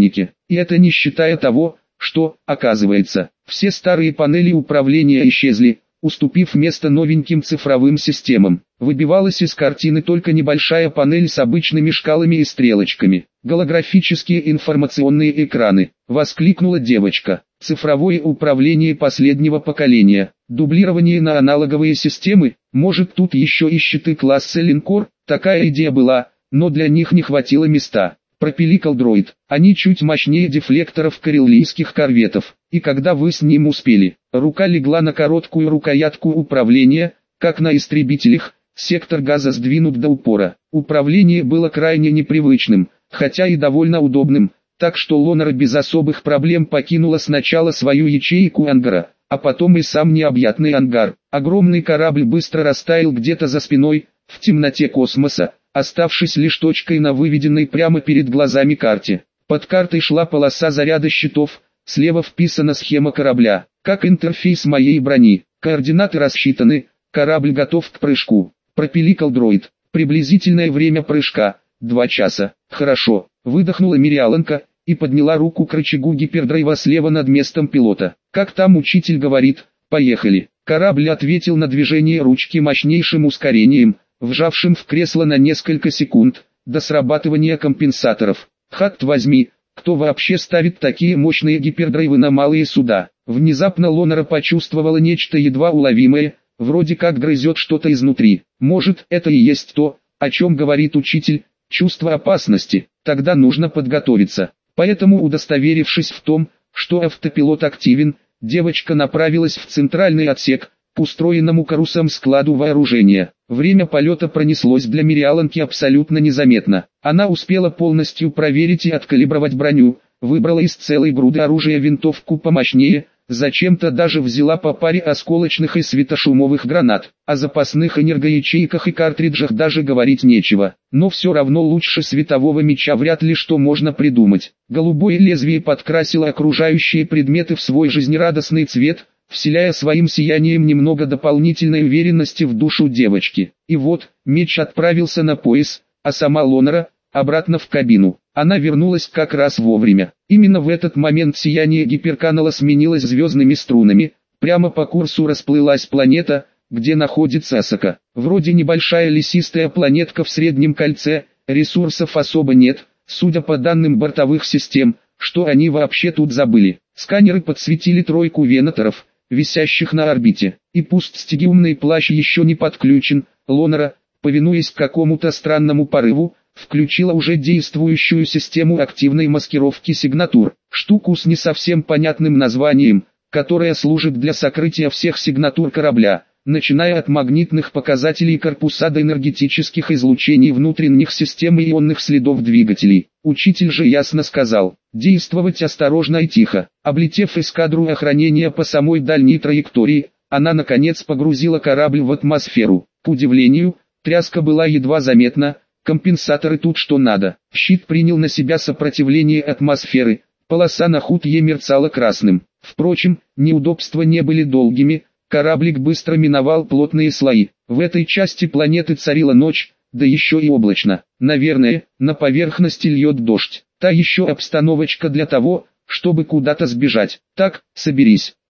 A: И это не считая того, что, оказывается, все старые панели управления исчезли, уступив место новеньким цифровым системам. Выбивалась из картины только небольшая панель с обычными шкалами и стрелочками. «Голографические информационные экраны», — воскликнула девочка. «Цифровое управление последнего поколения, дублирование на аналоговые системы, может тут еще и щиты класса линкор?» Такая идея была, но для них не хватило места. Пропиликал дроид. Они чуть мощнее дефлекторов карелийских корветов. И когда вы с ним успели, рука легла на короткую рукоятку управления, как на истребителях, сектор газа сдвинут до упора. Управление было крайне непривычным, хотя и довольно удобным, так что Лонера без особых проблем покинула сначала свою ячейку ангара, а потом и сам необъятный ангар. Огромный корабль быстро растаял где-то за спиной, в темноте космоса, оставшись лишь точкой на выведенной прямо перед глазами карте. Под картой шла полоса заряда щитов, слева вписана схема корабля, как интерфейс моей брони. Координаты рассчитаны, корабль готов к прыжку. Пропиликал дроид. Приблизительное время прыжка – два часа. Хорошо, выдохнула Мириаланка и подняла руку к рычагу гипердрайва слева над местом пилота. Как там учитель говорит, поехали. Корабль ответил на движение ручки мощнейшим ускорением, вжавшим в кресло на несколько секунд, до срабатывания компенсаторов. Хат возьми, кто вообще ставит такие мощные гипердрайвы на малые суда? Внезапно Лонера почувствовала нечто едва уловимое, вроде как грызет что-то изнутри. Может, это и есть то, о чем говорит учитель, чувство опасности. Тогда нужно подготовиться. Поэтому, удостоверившись в том, что автопилот активен, девочка направилась в центральный отсек, к устроенному карусом складу вооружения. Время полета пронеслось для Мириаланки абсолютно незаметно. Она успела полностью проверить и откалибровать броню, выбрала из целой груды оружия винтовку помощнее, зачем-то даже взяла по паре осколочных и светошумовых гранат. О запасных энергоячейках и картриджах даже говорить нечего. Но все равно лучше светового меча вряд ли что можно придумать. Голубое лезвие подкрасило окружающие предметы в свой жизнерадостный цвет, вселяя своим сиянием немного дополнительной уверенности в душу девочки. И вот, меч отправился на пояс, а сама Лонера – обратно в кабину. Она вернулась как раз вовремя. Именно в этот момент сияние гиперканала сменилось звездными струнами, прямо по курсу расплылась планета, где находится Асака. Вроде небольшая лесистая планетка в среднем кольце, ресурсов особо нет, судя по данным бортовых систем, что они вообще тут забыли. Сканеры подсветили тройку венаторов, висящих на орбите, и пусть стигиумный плащ еще не подключен, Лонера, повинуясь какому-то странному порыву, включила уже действующую систему активной маскировки сигнатур, штуку с не совсем понятным названием, которая служит для сокрытия всех сигнатур корабля, начиная от магнитных показателей корпуса до энергетических излучений внутренних систем и ионных следов двигателей. Учитель же ясно сказал, действовать осторожно и тихо. Облетев эскадру охранения по самой дальней траектории, она наконец погрузила корабль в атмосферу. К удивлению, тряска была едва заметна, компенсаторы тут что надо. Щит принял на себя сопротивление атмосферы, полоса на хутье мерцала красным. Впрочем, неудобства не были долгими, кораблик быстро миновал плотные слои. В этой части планеты царила ночь, да еще и облачно. Наверное, на поверхности льет дождь. Та еще обстановочка для того, чтобы куда-то сбежать. Так, соберись.